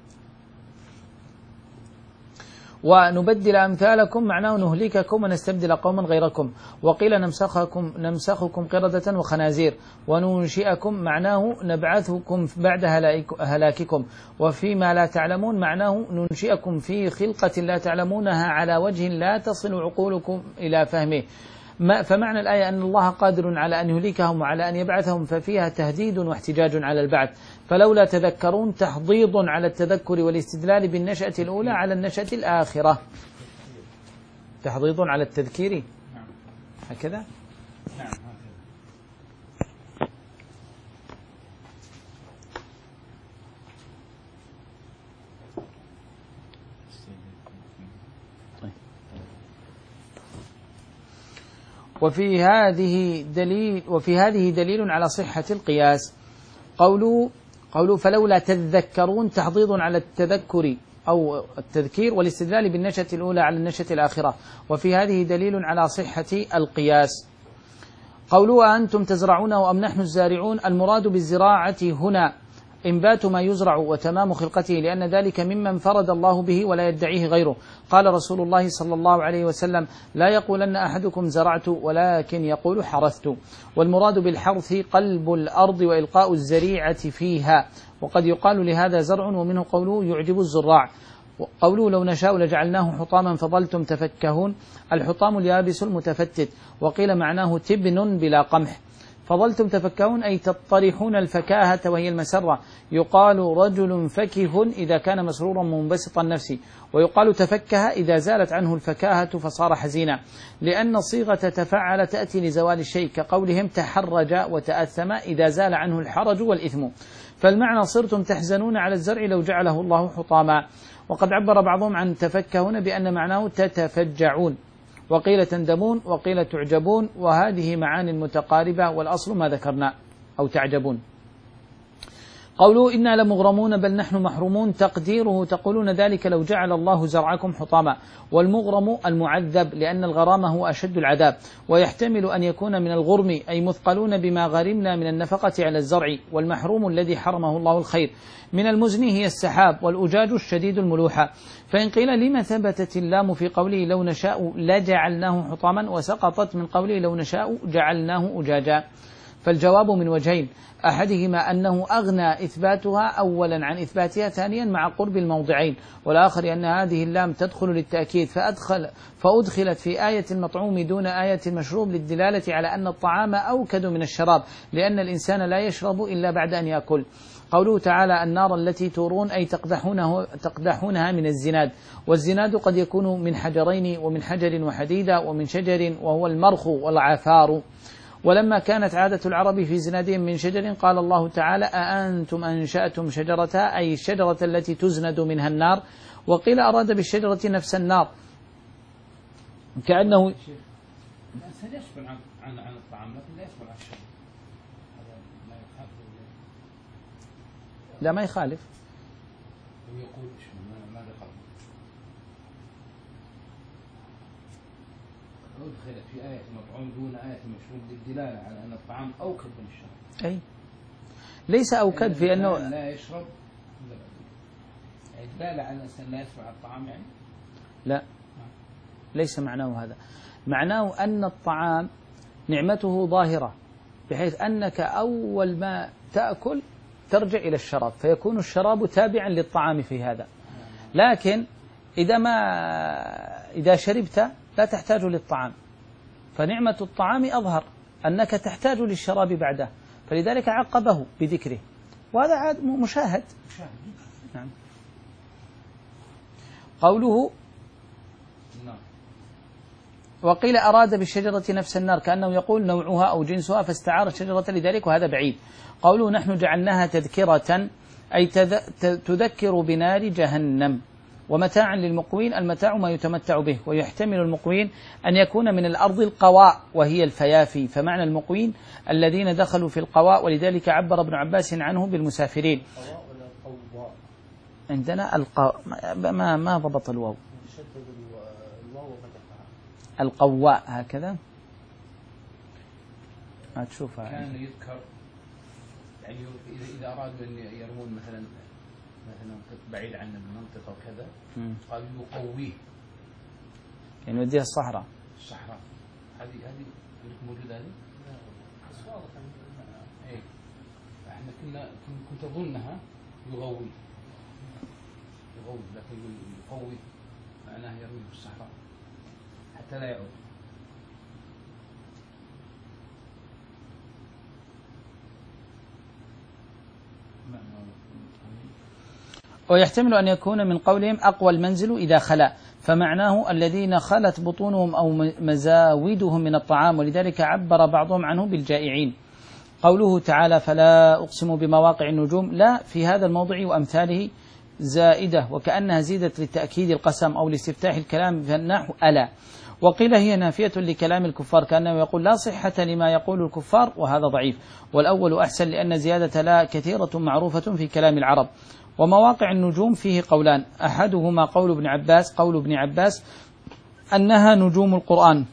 ونبدل أمثالكم معناه نهلككم ونستبدل قوما غيركم. وقيل نمسخكم نمسخكم قردة وخنازير. وننشئكم معناه نبعثكم بعد هلاككم. وفيما لا تعلمون معناه ننشئكم في خلقة لا تعلمونها على وجه لا تصل عقولكم إلى فهمه. فمعنى الآية أن الله قادر على أن يهلكهم وعلى أن يبعثهم، ففيها تهديد واحتجاج على البعث. فلولا تذكرون تحضيض على التذكر والاستدلال بالنشأة الأولى على النشأة الآخرة. تحضيض على التذكير هكذا. نعم. وفي هذه دليل وفي هذه دليل على صحة القياس. قولوا قولوا فلولا تذكرون تحضيض على التذكر أو التذكير والاستدلال بالنشأة الأولى على النشأة الآخرة، وفي هذه دليل على صحة القياس. قولوا أنتم تزرعونه أم نحن الزارعون، المراد بالزراعة هنا إنبات ما يزرع وتمام خلقته، لأن ذلك مما انفرد الله به ولا يدعيه غيره. قال رسول الله صلى الله عليه وسلم لا يقولن أحدكم زرعت ولكن يقول حرثت. والمراد بالحرث قلب الأرض وإلقاء الزريعة فيها، وقد يقال لهذا زرع، ومنه قوله يعجب الزراع. قوله لو نشاء لجعلناه حطاما فظلتم تفكهون، الحطام اليابس المتفتت، وقيل معناه تبن بلا قمح. فظلتم تفكهون أي تطرحون الفكاهة وهي المسرة. يقال رجل فكه إذا كان مسرورا منبسط النفس، ويقال تفكه إذا زالت عنه الفكاهة فصار حزينا، لأن صيغة تفعل تأتي لزوال الشيء، كقولهم تحرج وتأثم إذا زال عنه الحرج والإثم. فالمعنى صرتم تحزنون على الزرع لو جعله الله حطاما. وقد عبر بعضهم عن تفكهون بأن معناه تتفجعون، وقيل تندمون، وقيل تعجبون، وهذه معاني متقاربة، والأصل ما ذكرنا أو تعجبون. قولوا إنا لمغرمون بل نحن محرومون، تقديره تقولون ذلك لو جعل الله زرعكم حطاما. والمغرم المعذب، لأن الغرام هو أشد العذاب، ويحتمل أن يكون من الغرم أي مثقلون بما غرمنا من النفقة على الزرع. والمحروم الذي حرمه الله الخير. من المزن هي السحاب، والأجاج الشديد الملوحة. فإن قيل لما ثبتت اللام في قوله لو نشاء لجعلناه حطاما، وسقطت من قوله لو نشاء جعلناه أجاجا، فالجواب من وجهين، أحدهما أنه أغنى إثباتها أولا عن إثباتها ثانيا مع قرب الموضعين، والآخر أن هذه اللام تدخل للتأكيد فأدخل فأدخلت في آية المطعوم دون آية المشروب للدلالة على أن الطعام أوكد من الشراب، لأن الإنسان لا يشرب إلا بعد أن يأكل. قوله تعالى النار التي تورون أي تقدحونه تقدحونها من الزناد، والزناد قد يكون من حجرين ومن حجر وحديدة ومن شجر وهو المرخ والعفار. ولما كانت عادة العرب في زنادهم من شجر قال الله تعالى أأنتم أنشأتم شجرتها أي الشجرة التي تزند منها النار، وقيل أراد بالشجرة نفس النار كأنه الإنسان يسكن عن عن عن الطعام لكن لا يسكن عن الشجر، هذا لا يخالف. لا ما يخالف. ويقول ماذا قال؟ أدخلت في آية المطعوم دون آية المشروب للدلالة على أن الطعام أوكد من الشراب. أي ليس أوكد في أنه لا يشرب، يعني دلالة على الإنسان لا يسمع الطعام يعني؟ لا ليس معناه هذا، معناه أن الطعام نعمته ظاهرة بحيث أنك أول ما تأكل ترجع إلى الشراب فيكون الشراب تابعا للطعام في هذا، لكن إذا ما إذا شربت لا تحتاج للطعام، فنعمة الطعام أظهر أنك تحتاج للشراب بعده، فلذلك عقبه بذكره، وهذا عاد مشاهد. نعم. قوله وقيل أراد بالشجرة نفس النار كأنه يقول نوعها أو جنسها فاستعار الشجرة لذلك، وهذا بعيد. قوله نحن جعلناها تذكرة أي تذكر بنار جهنم، ومتاعا للمقوين المتاع ما يتمتع به، ويحتمل المقوين أن يكون من الأرض القواء وهي الفيافي، فمعنى المقوين الذين دخلوا في القواء، ولذلك عبر ابن عباس عنه بالمسافرين. عندنا القواء ما ما ضبط الواو، القواء هكذا ما تشوفها. كان يذكر يعني إذا أرادوا أن يرمون مثلا مثلا بعيد عن المنطقة وكذا قالوا يقويه، يعني يوديها الصحراء. الصحراء هذه هذه موجودة هذه؟ بس واضح. إيه إحنا كنا كنت أظنها يغوي يغوي لكن يقوي معناه يرميه في الصحراء حتى لا يعود. ويحتمل أن يكون من قولهم أقوى المنزل إذا خلا، فمعناه الذين خلت بطونهم أو مزاودهم من الطعام، ولذلك عبر بعضهم عنه بالجائعين. قوله تعالى فلا أقسم بمواقع النجوم، لا في هذا الموضع وأمثاله زائدة، وكأنها زيدت للتأكيد القسم أو لاستفتاح الكلام فالنحو ألا. وقيل هي نافية لكلام الكفار كأنه يقول لا صحة لما يقول الكفار، وهذا ضعيف، والأول أحسن لأن زيادة لا كثيرة معروفة في كلام العرب. ومواقع النجوم فيه قولان، أحدهما قول ابن عباس قول ابن عباس أنها نجوم القرآن،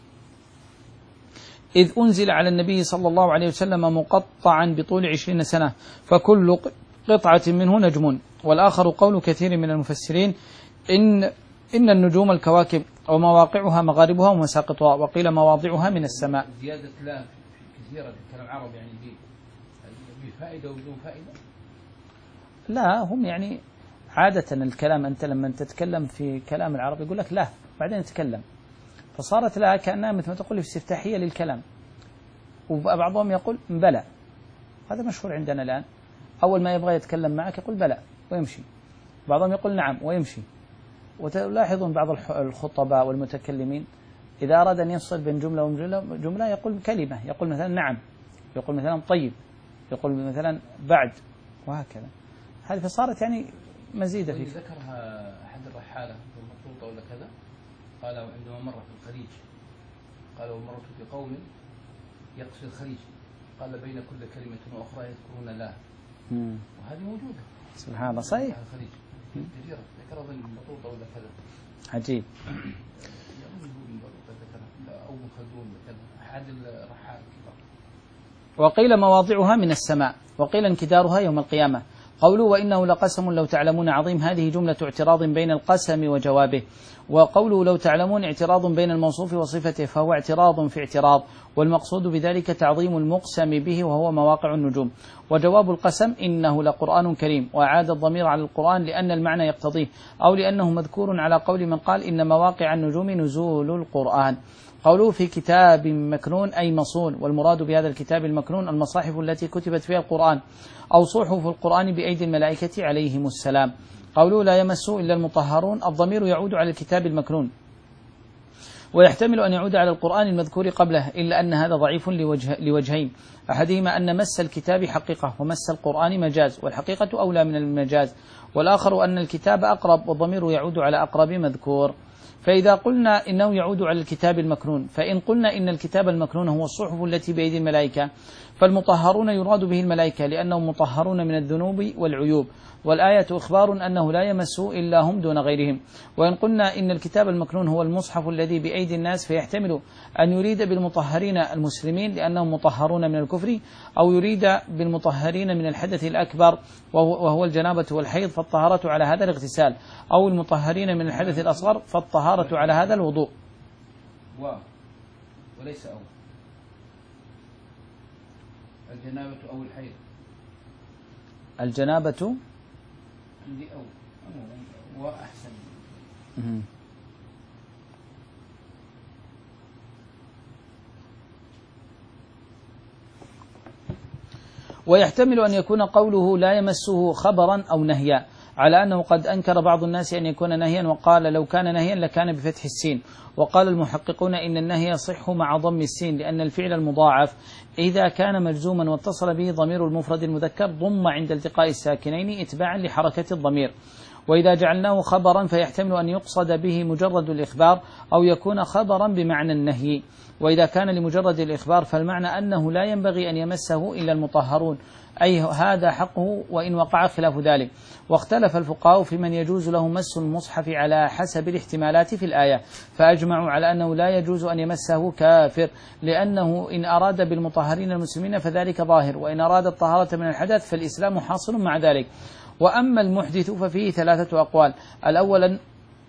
إذ أنزل على النبي صلى الله عليه وسلم مقطعا بطول عشرين سنة فكل قطعة منه نجم. والآخر قول كثير من المفسرين إن إن النجوم الكواكب ومواقعها مغاربها ومساقطها، وقيل مواضعها من السماء. زيادة لا كثيرة في الكلام العربي يعني بفائدة وبدون فائدة؟ لا هم يعني عادة الكلام أنت لما تتكلم في كلام العرب يقول لك لا بعدين نتكلم، فصارت لها كأنها مثل ما تقول في استفتاحية للكلام، وبعضهم يقول بلى، هذا مشهور عندنا الآن، أول ما يبغى يتكلم معك يقول بلى ويمشي، بعضهم يقول نعم ويمشي. وتلاحظون بعض الخطباء والمتكلمين إذا أراد أن يفصل بين جملة وجملة جملة يقول كلمة، يقول مثلا نعم، يقول مثلا طيب، يقول مثلا بعد، وهكذا. هذه فصارت يعني مزيدة فيه. ذكرها أحد الرحالة المطلوطة ولا كذا، قال عندما مر في الخليج قال ومرت في قوم يقصد الخليج قال بين كل كلمة وأخرى يذكرون لا، وهذه موجودة سبحان الله صحيح الخليج كثيرة، ذكر أظن المطلوطة ولا كذا عجيب. أو مخلدون وكذا أحد الرحالة. وقيل مواضعها من السماء، وقيل انكدارها يوم القيامة. قوله وإنه لقسم لو تعلمون عظيم، هذه جملة اعتراض بين القسم وجوابه. وقوله لو تعلمون اعتراض بين الموصوف وصفته، فهو اعتراض في اعتراض، والمقصود بذلك تعظيم المقسم به وهو مواقع النجوم. وجواب القسم إنه لقرآن كريم، وأعاد الضمير على القرآن لأن المعنى يقتضيه، أو لأنه مذكور على قول من قال إن مواقع النجوم نزول القرآن. قوله في كتاب مكنون أي مصون، والمراد بهذا الكتاب المكنون المصاحف التي كتبت فيها القرآن أو صحف القرآن بأيدي الملائكة عليهم السلام. قوله لا يمسه إلا المطهرون، الضمير يعود على الكتاب المكنون، ويحتمل أن يعود على القرآن المذكور قبله، إلا أن هذا ضعيف لوجه لوجهين، أحدهما أن مس الكتاب حقيقة ومس القرآن مجاز، والحقيقة أولى من المجاز، والآخر أن الكتاب أقرب والضمير يعود على أقرب مذكور. فإذا قلنا إنه يعود على الكتاب المكنون، فإن قلنا إن الكتاب المكنون هو الصحف التي بأيدي الملائكة، فالمطهرون يراد به الملائكة لأنهم مطهرون من الذنوب والعيوب، والآية إخبار أنه لا يمسه إلا هم دون غيرهم. وإن قلنا إن الكتاب المكنون هو المصحف الذي بأيدي الناس، فيحتمل أن يريد بالمطهرين المسلمين لأنهم مطهرون من الكفر، أو يريد بالمطهرين من الحدث الأكبر وهو الجنابة والحيض فالطهارة على هذا الاغتسال، أو المطهرين من الحدث الأصغر فالطهارة على هذا الوضوء. و وليس أو الجنابة أو الحيض. الجنابة عندي أو وأحسن. ويحتمل أن يكون قوله لا يمسه خبرا أو نهيا، على أنه قد أنكر بعض الناس أن يكون نهيا، وقال لو كان نهيا لكان بفتح السين. وقال المحققون إن النهي يصح مع ضم السين، لأن الفعل المضاعف إذا كان مجزوما واتصل به ضمير المفرد المذكر ضم عند التقاء الساكنين إتباعا لحركة الضمير. وإذا جعلناه خبرا فيحتمل أن يقصد به مجرد الإخبار، أو يكون خبرا بمعنى النهي. وإذا كان لمجرد الإخبار فالمعنى أنه لا ينبغي أن يمسه إلا المطهرون، أي هذا حقه وإن وقع خلاف ذلك. واختلف الفقهاء في من يجوز له مس المصحف على حسب الاحتمالات في الآية، فأجمعوا على أنه لا يجوز أن يمسه كافر، لأنه إن أراد بالمطهرين المسلمين فذلك ظاهر، وإن أراد الطهارة من الحدث فالإسلام حاصل مع ذلك. وأما المحدث ففيه ثلاثة أقوال. الأول ال...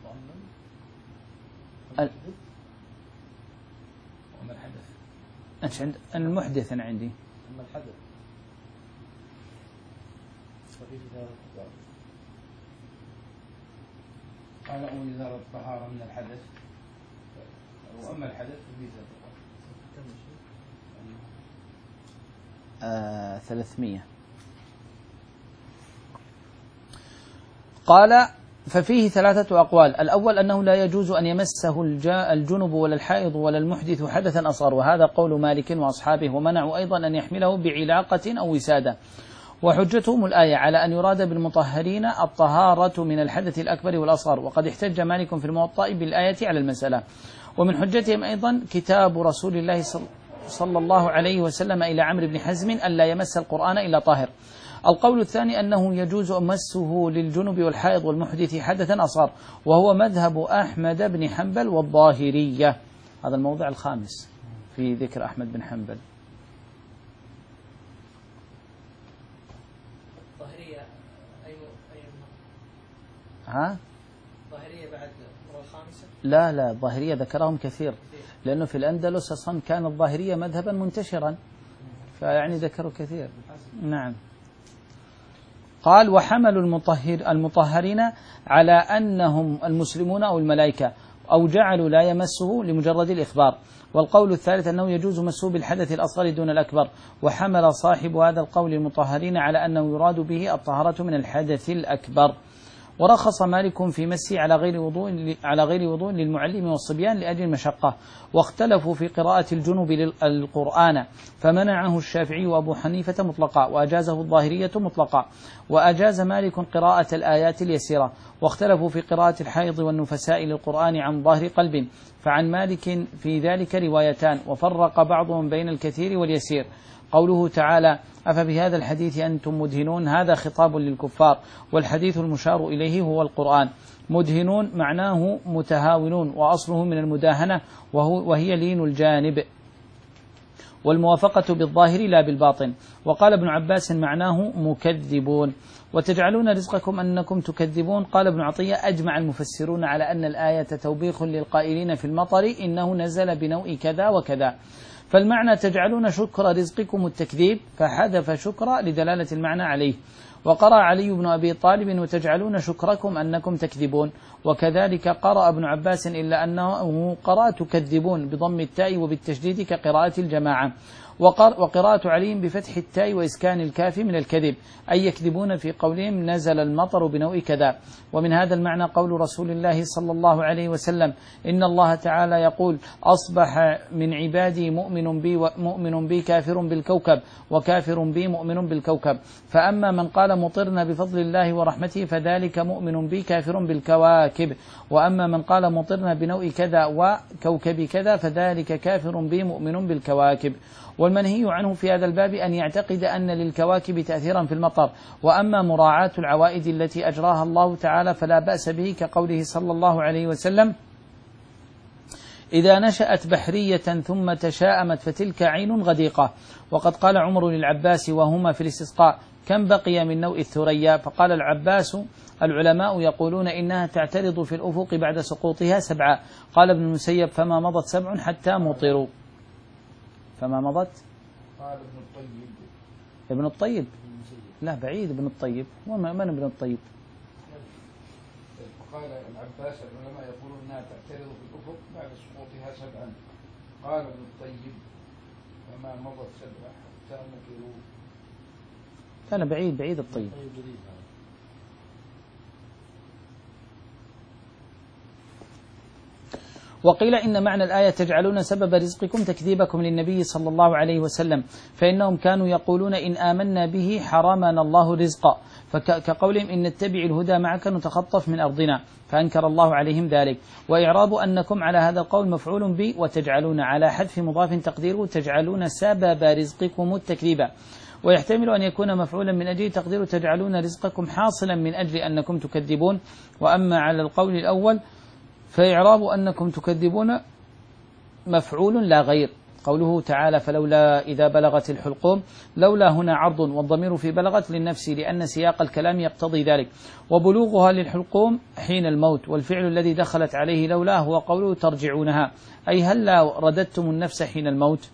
أنش عند المحدث أنا عندي أما الحدث ففيه ثلاثة أقوال. قال أو إذا أراد الطهارة من الحدث، وأما الحدث ففيه ثلاثة أقوال. ثلاثمية. قال ففيه ثلاثة أقوال. الأول أنه لا يجوز أن يمسه الجنب ولا الحائض ولا المحدث حدثا أصغر، وهذا قول مالك وأصحابه، ومنعوا أيضا أن يحمله بعلاقة أو وسادة. وحجتهم الآية على أن يراد بالمطهرين الطهارة من الحدث الأكبر والأصغر، وقد احتج مالك في الموطأ بالآية على المسألة. ومن حجتهم أيضا كتاب رسول الله صلى الله عليه وسلم إلى عمرو بن حزم ألا يمس القرآن إلا طاهر. القول الثاني أنه يجوز مسه للجنب والحائض والمحدث حدثا أصغر، وهو مذهب أحمد بن حنبل والظاهرية. هذا الموضع الخامس في ذكر أحمد بن حنبل. ظاهرية أي أي ها؟ ظاهرية بعد المرة الخامسة؟ لا لا، الظاهرية ذكرهم كثير، لأنه في الأندلس أصلا كان الظاهرية مذهبا منتشرا، فيعني ذكروا كثير. نعم. قال وحملوا المطهر المطهرين على أنهم المسلمون أو الملائكة، أو جعلوا لا يمسه لمجرد الإخبار. والقول الثالث أنه يجوز مسه بالحدث الأصغر دون الأكبر، وحمل صاحب هذا القول المطهرين على أنه يراد به الطهارة من الحدث الأكبر. ورخص مالك في مسه على غير وضوء على غير وضوء للمعلم والصبيان لأجل المشقة. واختلفوا في قراءة الجنب للقرآن، فمنعه الشافعي وأبو حنيفة مطلقا، وأجازه الظاهرية مطلقا، وأجاز مالك قراءة الآيات اليسيرة. واختلفوا في قراءة الحائض والنفساء للقرآن عن ظاهر قلب، فعن مالك في ذلك روايتان، وفرق بعضهم بين الكثير واليسير. قوله تعالى أفبهذا الحديث أنتم مدهنون، هذا خطاب للكفار، والحديث المشار إليه هو القرآن. مدهنون معناه متهاونون، وأصله من المداهنة وهو وهي لين الجانب، والموافقة بالظاهر لا بالباطن. وقال ابن عباس معناه مكذبون. وتجعلون رزقكم أنكم تكذبون. قال ابن عطية: أجمع المفسرون على أن الآية توبيخ للقائلين في المطر إنه نزل بنوء كذا وكذا، فالمعنى تجعلون شكر رزقكم التكذيب، فحذف شكر لدلالة المعنى عليه. وقرأ علي بن أبي طالب: وتجعلون شكركم أنكم تكذبون. وكذلك قرأ ابن عباس إلا أنه قرأ تكذبون بضم التاء وبالتشديد كقراءة الجماعة. وقراءة علي بفتح التاء وإسكان الكاف من الكذب، أي يكذبون في قولهم نزل المطر بنوء كذا. ومن هذا المعنى قول رسول الله صلى الله عليه وسلم: إن الله تعالى يقول: أصبح من عبادي مؤمن بي ومؤمن بي كافر بالكوكب، وكافر بي مؤمن بالكوكب. فأما من قال مطرنا بفضل الله ورحمته فذلك مؤمن بي كافر بالكواكب، وأما من قال مطرنا بنوء كذا وكوكب كذا فذلك كافر بي مؤمن بالكواكب. والمنهي عنه في هذا الباب أن يعتقد أن للكواكب تأثيرا في المطر. وأما مراعاة العوائد التي أجراها الله تعالى فلا بأس به، كقوله صلى الله عليه وسلم: إذا نشأت بحرية ثم تشاءمت فتلك عين غديقة. وقد قال عمر للعباس وهما في الاستسقاء: كم بقي من نوء الثريا؟ فقال العباس: العلماء يقولون إنها تعترض في الأفق بعد سقوطها سبعة. قال ابن المسيب: فما مضت سبع حتى مطروا. فما مضت؟ قال ابن الطيب. ابن الطيب؟ لا، بعيد ابن الطيب. وما من ابن الطيب؟ قال العباس: العلماء يقولون انها تعترض في الافق بعد سقوطها سبعا. قال ابن الطيب: فما مضت سبعه حتى مطروا. كان بعيد بعيد الطيب. وقيل إن معنى الآية تجعلون سبب رزقكم تكذيبكم للنبي صلى الله عليه وسلم، فإنهم كانوا يقولون إن آمنا به حرمنا الله رزقا، فكقولهم إن نتبع الهدى معك نتخطف من أرضنا، فأنكر الله عليهم ذلك. وإعراب أنكم على هذا القول مفعول به، وتجعلون على حذف مضاف تقديره تجعلون سبب رزقكم التكذيب. ويحتمل أن يكون مفعولا من أجل تقدير تجعلون رزقكم حاصلا من أجل أنكم تكذبون. وأما على القول الأول فإعراب أنكم تكذبون مفعول لا غير. قوله تعالى: فلولا إذا بلغت الحلقوم، لولا هنا عرض، والضمير في بلغت للنفس لأن سياق الكلام يقتضي ذلك، وبلوغها للحلقوم حين الموت. والفعل الذي دخلت عليه لولا هو قوله ترجعونها، أي هلا رددتم النفس حين الموت.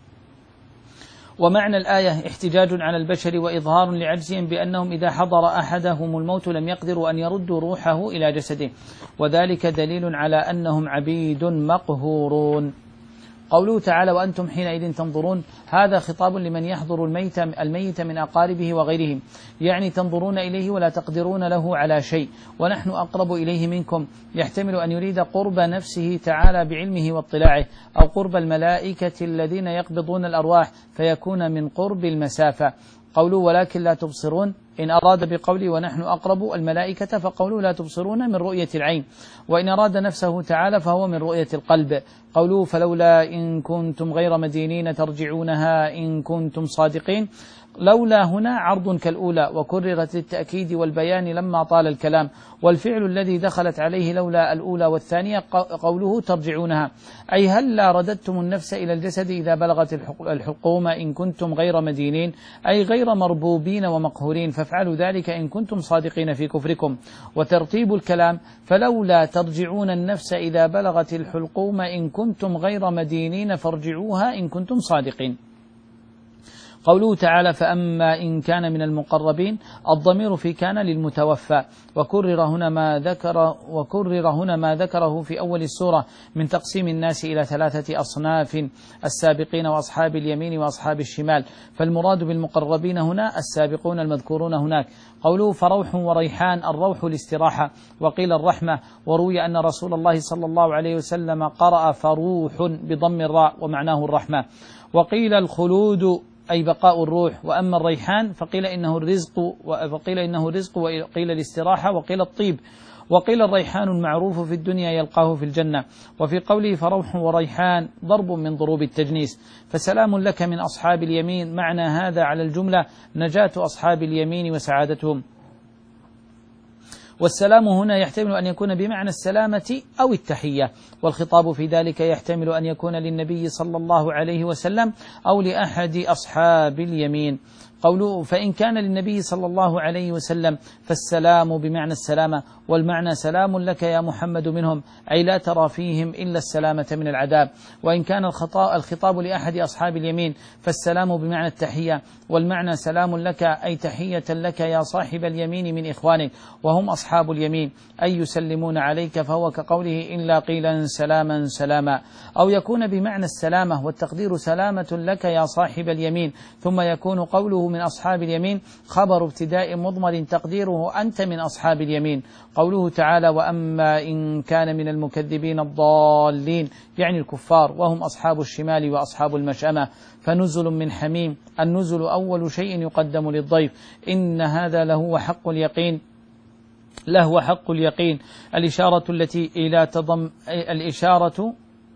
ومعنى الآية احتجاج على البشر وإظهار لعجزهم بأنهم إذا حضر أحدهم الموت لم يقدروا أن يردوا روحه إلى جسده، وذلك دليل على أنهم عبيد مقهورون. قوله تعالى: وأنتم حينئذ تنظرون، هذا خطاب لمن يحضر الميت, الميت من أقاربه وغيرهم، يعني تنظرون إليه ولا تقدرون له على شيء، ونحن أقرب إليه منكم. يحتمل أن يريد قرب نفسه تعالى بعلمه واطلاعه، أو قرب الملائكة الذين يقبضون الأرواح فيكون من قرب المسافة. قوله ولكن لا تبصرون، إن أراد بقوله ونحن أقرب الملائكة فقوله لا تبصرون من رؤية العين، وإن أراد نفسه تعالى فهو من رؤية القلب. قوله فلولا إن كنتم غير مدينين ترجعونها إن كنتم صادقين، لولا هنا عرض كالأولى وكررت للتأكيد والبيان لما طال الكلام، والفعل الذي دخلت عليه لولا الأولى والثانية قوله ترجعونها، أي هل لا رددتم النفس إلى الجسد إذا بلغت الحقوم إن كنتم غير مدينين، أي غير مربوبين ومقهورين، فافعلوا ذلك إن كنتم صادقين في كفركم. وترتيب الكلام فلولا ترجعون النفس إذا بلغت الحلقوم إن كنتم غير مدينين فارجعوها إن كنتم صادقين. قوله تعالى فأما إن كان من المقربين، الضمير في كان للمتوفى، وكرر هنا ما ذكر وكرر هنا ما ذكره في أول السورة من تقسيم الناس إلى ثلاثة أصناف: السابقين وأصحاب اليمين وأصحاب الشمال، فالمراد بالمقربين هنا السابقون المذكورون هناك. قوله فروح وريحان، الروح الاستراحة، وقيل الرحمة، وروي أن رسول الله صلى الله عليه وسلم قرأ فروح بضم الراء ومعناه الرحمة. وقيل الخلود أي بقاء الروح، وأما الريحان فقيل إنه الرزق وقيل إنه الرزق وقيل الاستراحة وقيل الطيب، وقيل الريحان المعروف في الدنيا يلقاه في الجنة. وفي قوله فروح وريحان ضرب من ضروب التجنيس، فسلام لك من أصحاب اليمين، معنى هذا على الجملة نجاة أصحاب اليمين وسعادتهم. والسلام هنا يحتمل أن يكون بمعنى السلامة أو التحية، والخطاب في ذلك يحتمل أن يكون للنبي صلى الله عليه وسلم أو لأحد أصحاب اليمين. قوله فإن كان للنبي صلى الله عليه وسلم فالسلام بمعنى السلامة، والمعنى سلام لك يا محمد منهم، أي لا ترى فيهم إلا السلامة من العذاب. وإن كان الخطاب لأحد أصحاب اليمين فالسلام بمعنى التحية، والمعنى سلام لك أي تحية لك يا صاحب اليمين من إخوانك وهم أصحاب اليمين، أي يسلمون عليك، فهو كقوله إلا قيلا سلاما سلاما. أو يكون بمعنى السلامة والتقدير سلامة لك يا صاحب اليمين، ثم يكون قوله من أصحاب اليمين خبر ابتداء مضمر تقديره أنت من أصحاب اليمين. قوله تعالى وأما إن كان من المكذبين الضالين يعني الكفار وهم أصحاب الشمال وأصحاب المشأمة، فنزل من حميم، النزل أول شيء يقدم للضيف، إن هذا لهو حق اليقين لهو حق اليقين. الإشارة التي إلى تضم الإشارة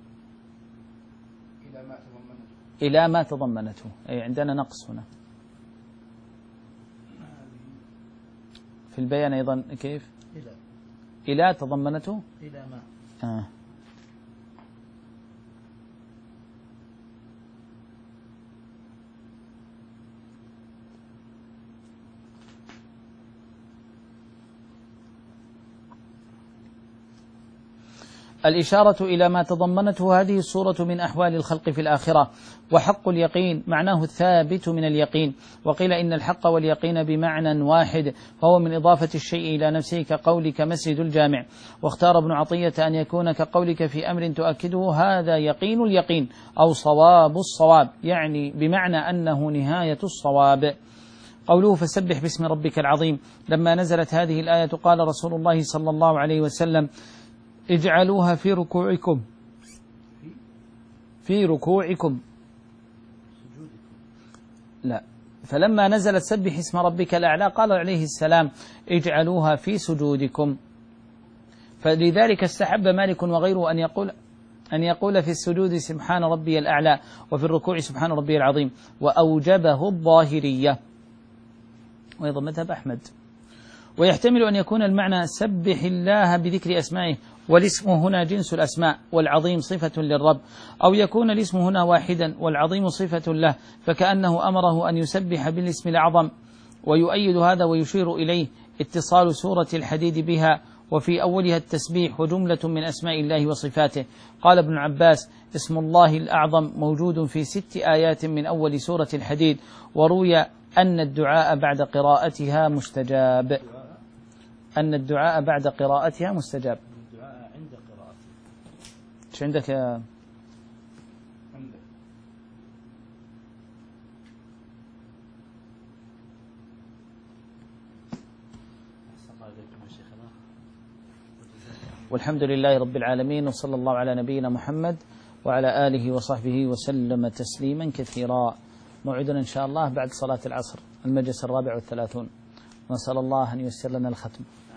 إلى ما تضمنته، أي عندنا نقص هنا في البيان أيضا. كيف إلى إلى تضمنته إلى ما آه. الإشارة إلى ما تضمنته هذه الصورة من أحوال الخلق في الآخرة. وحق اليقين معناه الثابت من اليقين، وقيل إن الحق واليقين بمعنى واحد، فهو من إضافة الشيء إلى نفسه كقولك مسجد الجامع. واختار ابن عطية أن يكون كقولك في أمر تؤكده هذا يقين اليقين أو صواب الصواب، يعني بمعنى أنه نهاية الصواب. قوله فسبح باسم ربك العظيم، لما نزلت هذه الآية قال رسول الله صلى الله عليه وسلم اجعلوها في ركوعكم في ركوعكم لا فلما نزلت سبح اسم ربك الأعلى قال عليه السلام اجعلوها في سجودكم، فلذلك استحب مالك وغيره أن يقول أن يقول في السجود سبحان ربي الأعلى، وفي الركوع سبحان ربي العظيم، وأوجبه الظاهرية وأيضا مذهب أحمد. ويحتمل أن يكون المعنى سبح الله بذكر أسمائه، والاسم هنا جنس الأسماء، والعظيم صفة للرب، أو يكون الاسم هنا واحدا والعظيم صفة له، فكأنه أمره أن يسبح بالاسم الأعظم. ويؤيد هذا ويشير إليه اتصال سورة الحديد بها، وفي أولها التسبيح وجملة من أسماء الله وصفاته. قال ابن عباس اسم الله الأعظم موجود في ست آيات من أول سورة الحديد، وروي أن الدعاء بعد قراءتها مستجاب أن الدعاء بعد قراءتها مستجاب. الدعاء عند قراءتها. ايش عندك يا والحمد لله رب العالمين، وصلى الله على نبينا محمد وعلى آله وصحبه وسلم تسليما كثيرا. موعدنا إن شاء الله بعد صلاة العصر، المجلس الرابع والثلاثون، نسأل الله أن ييسر لنا الختم.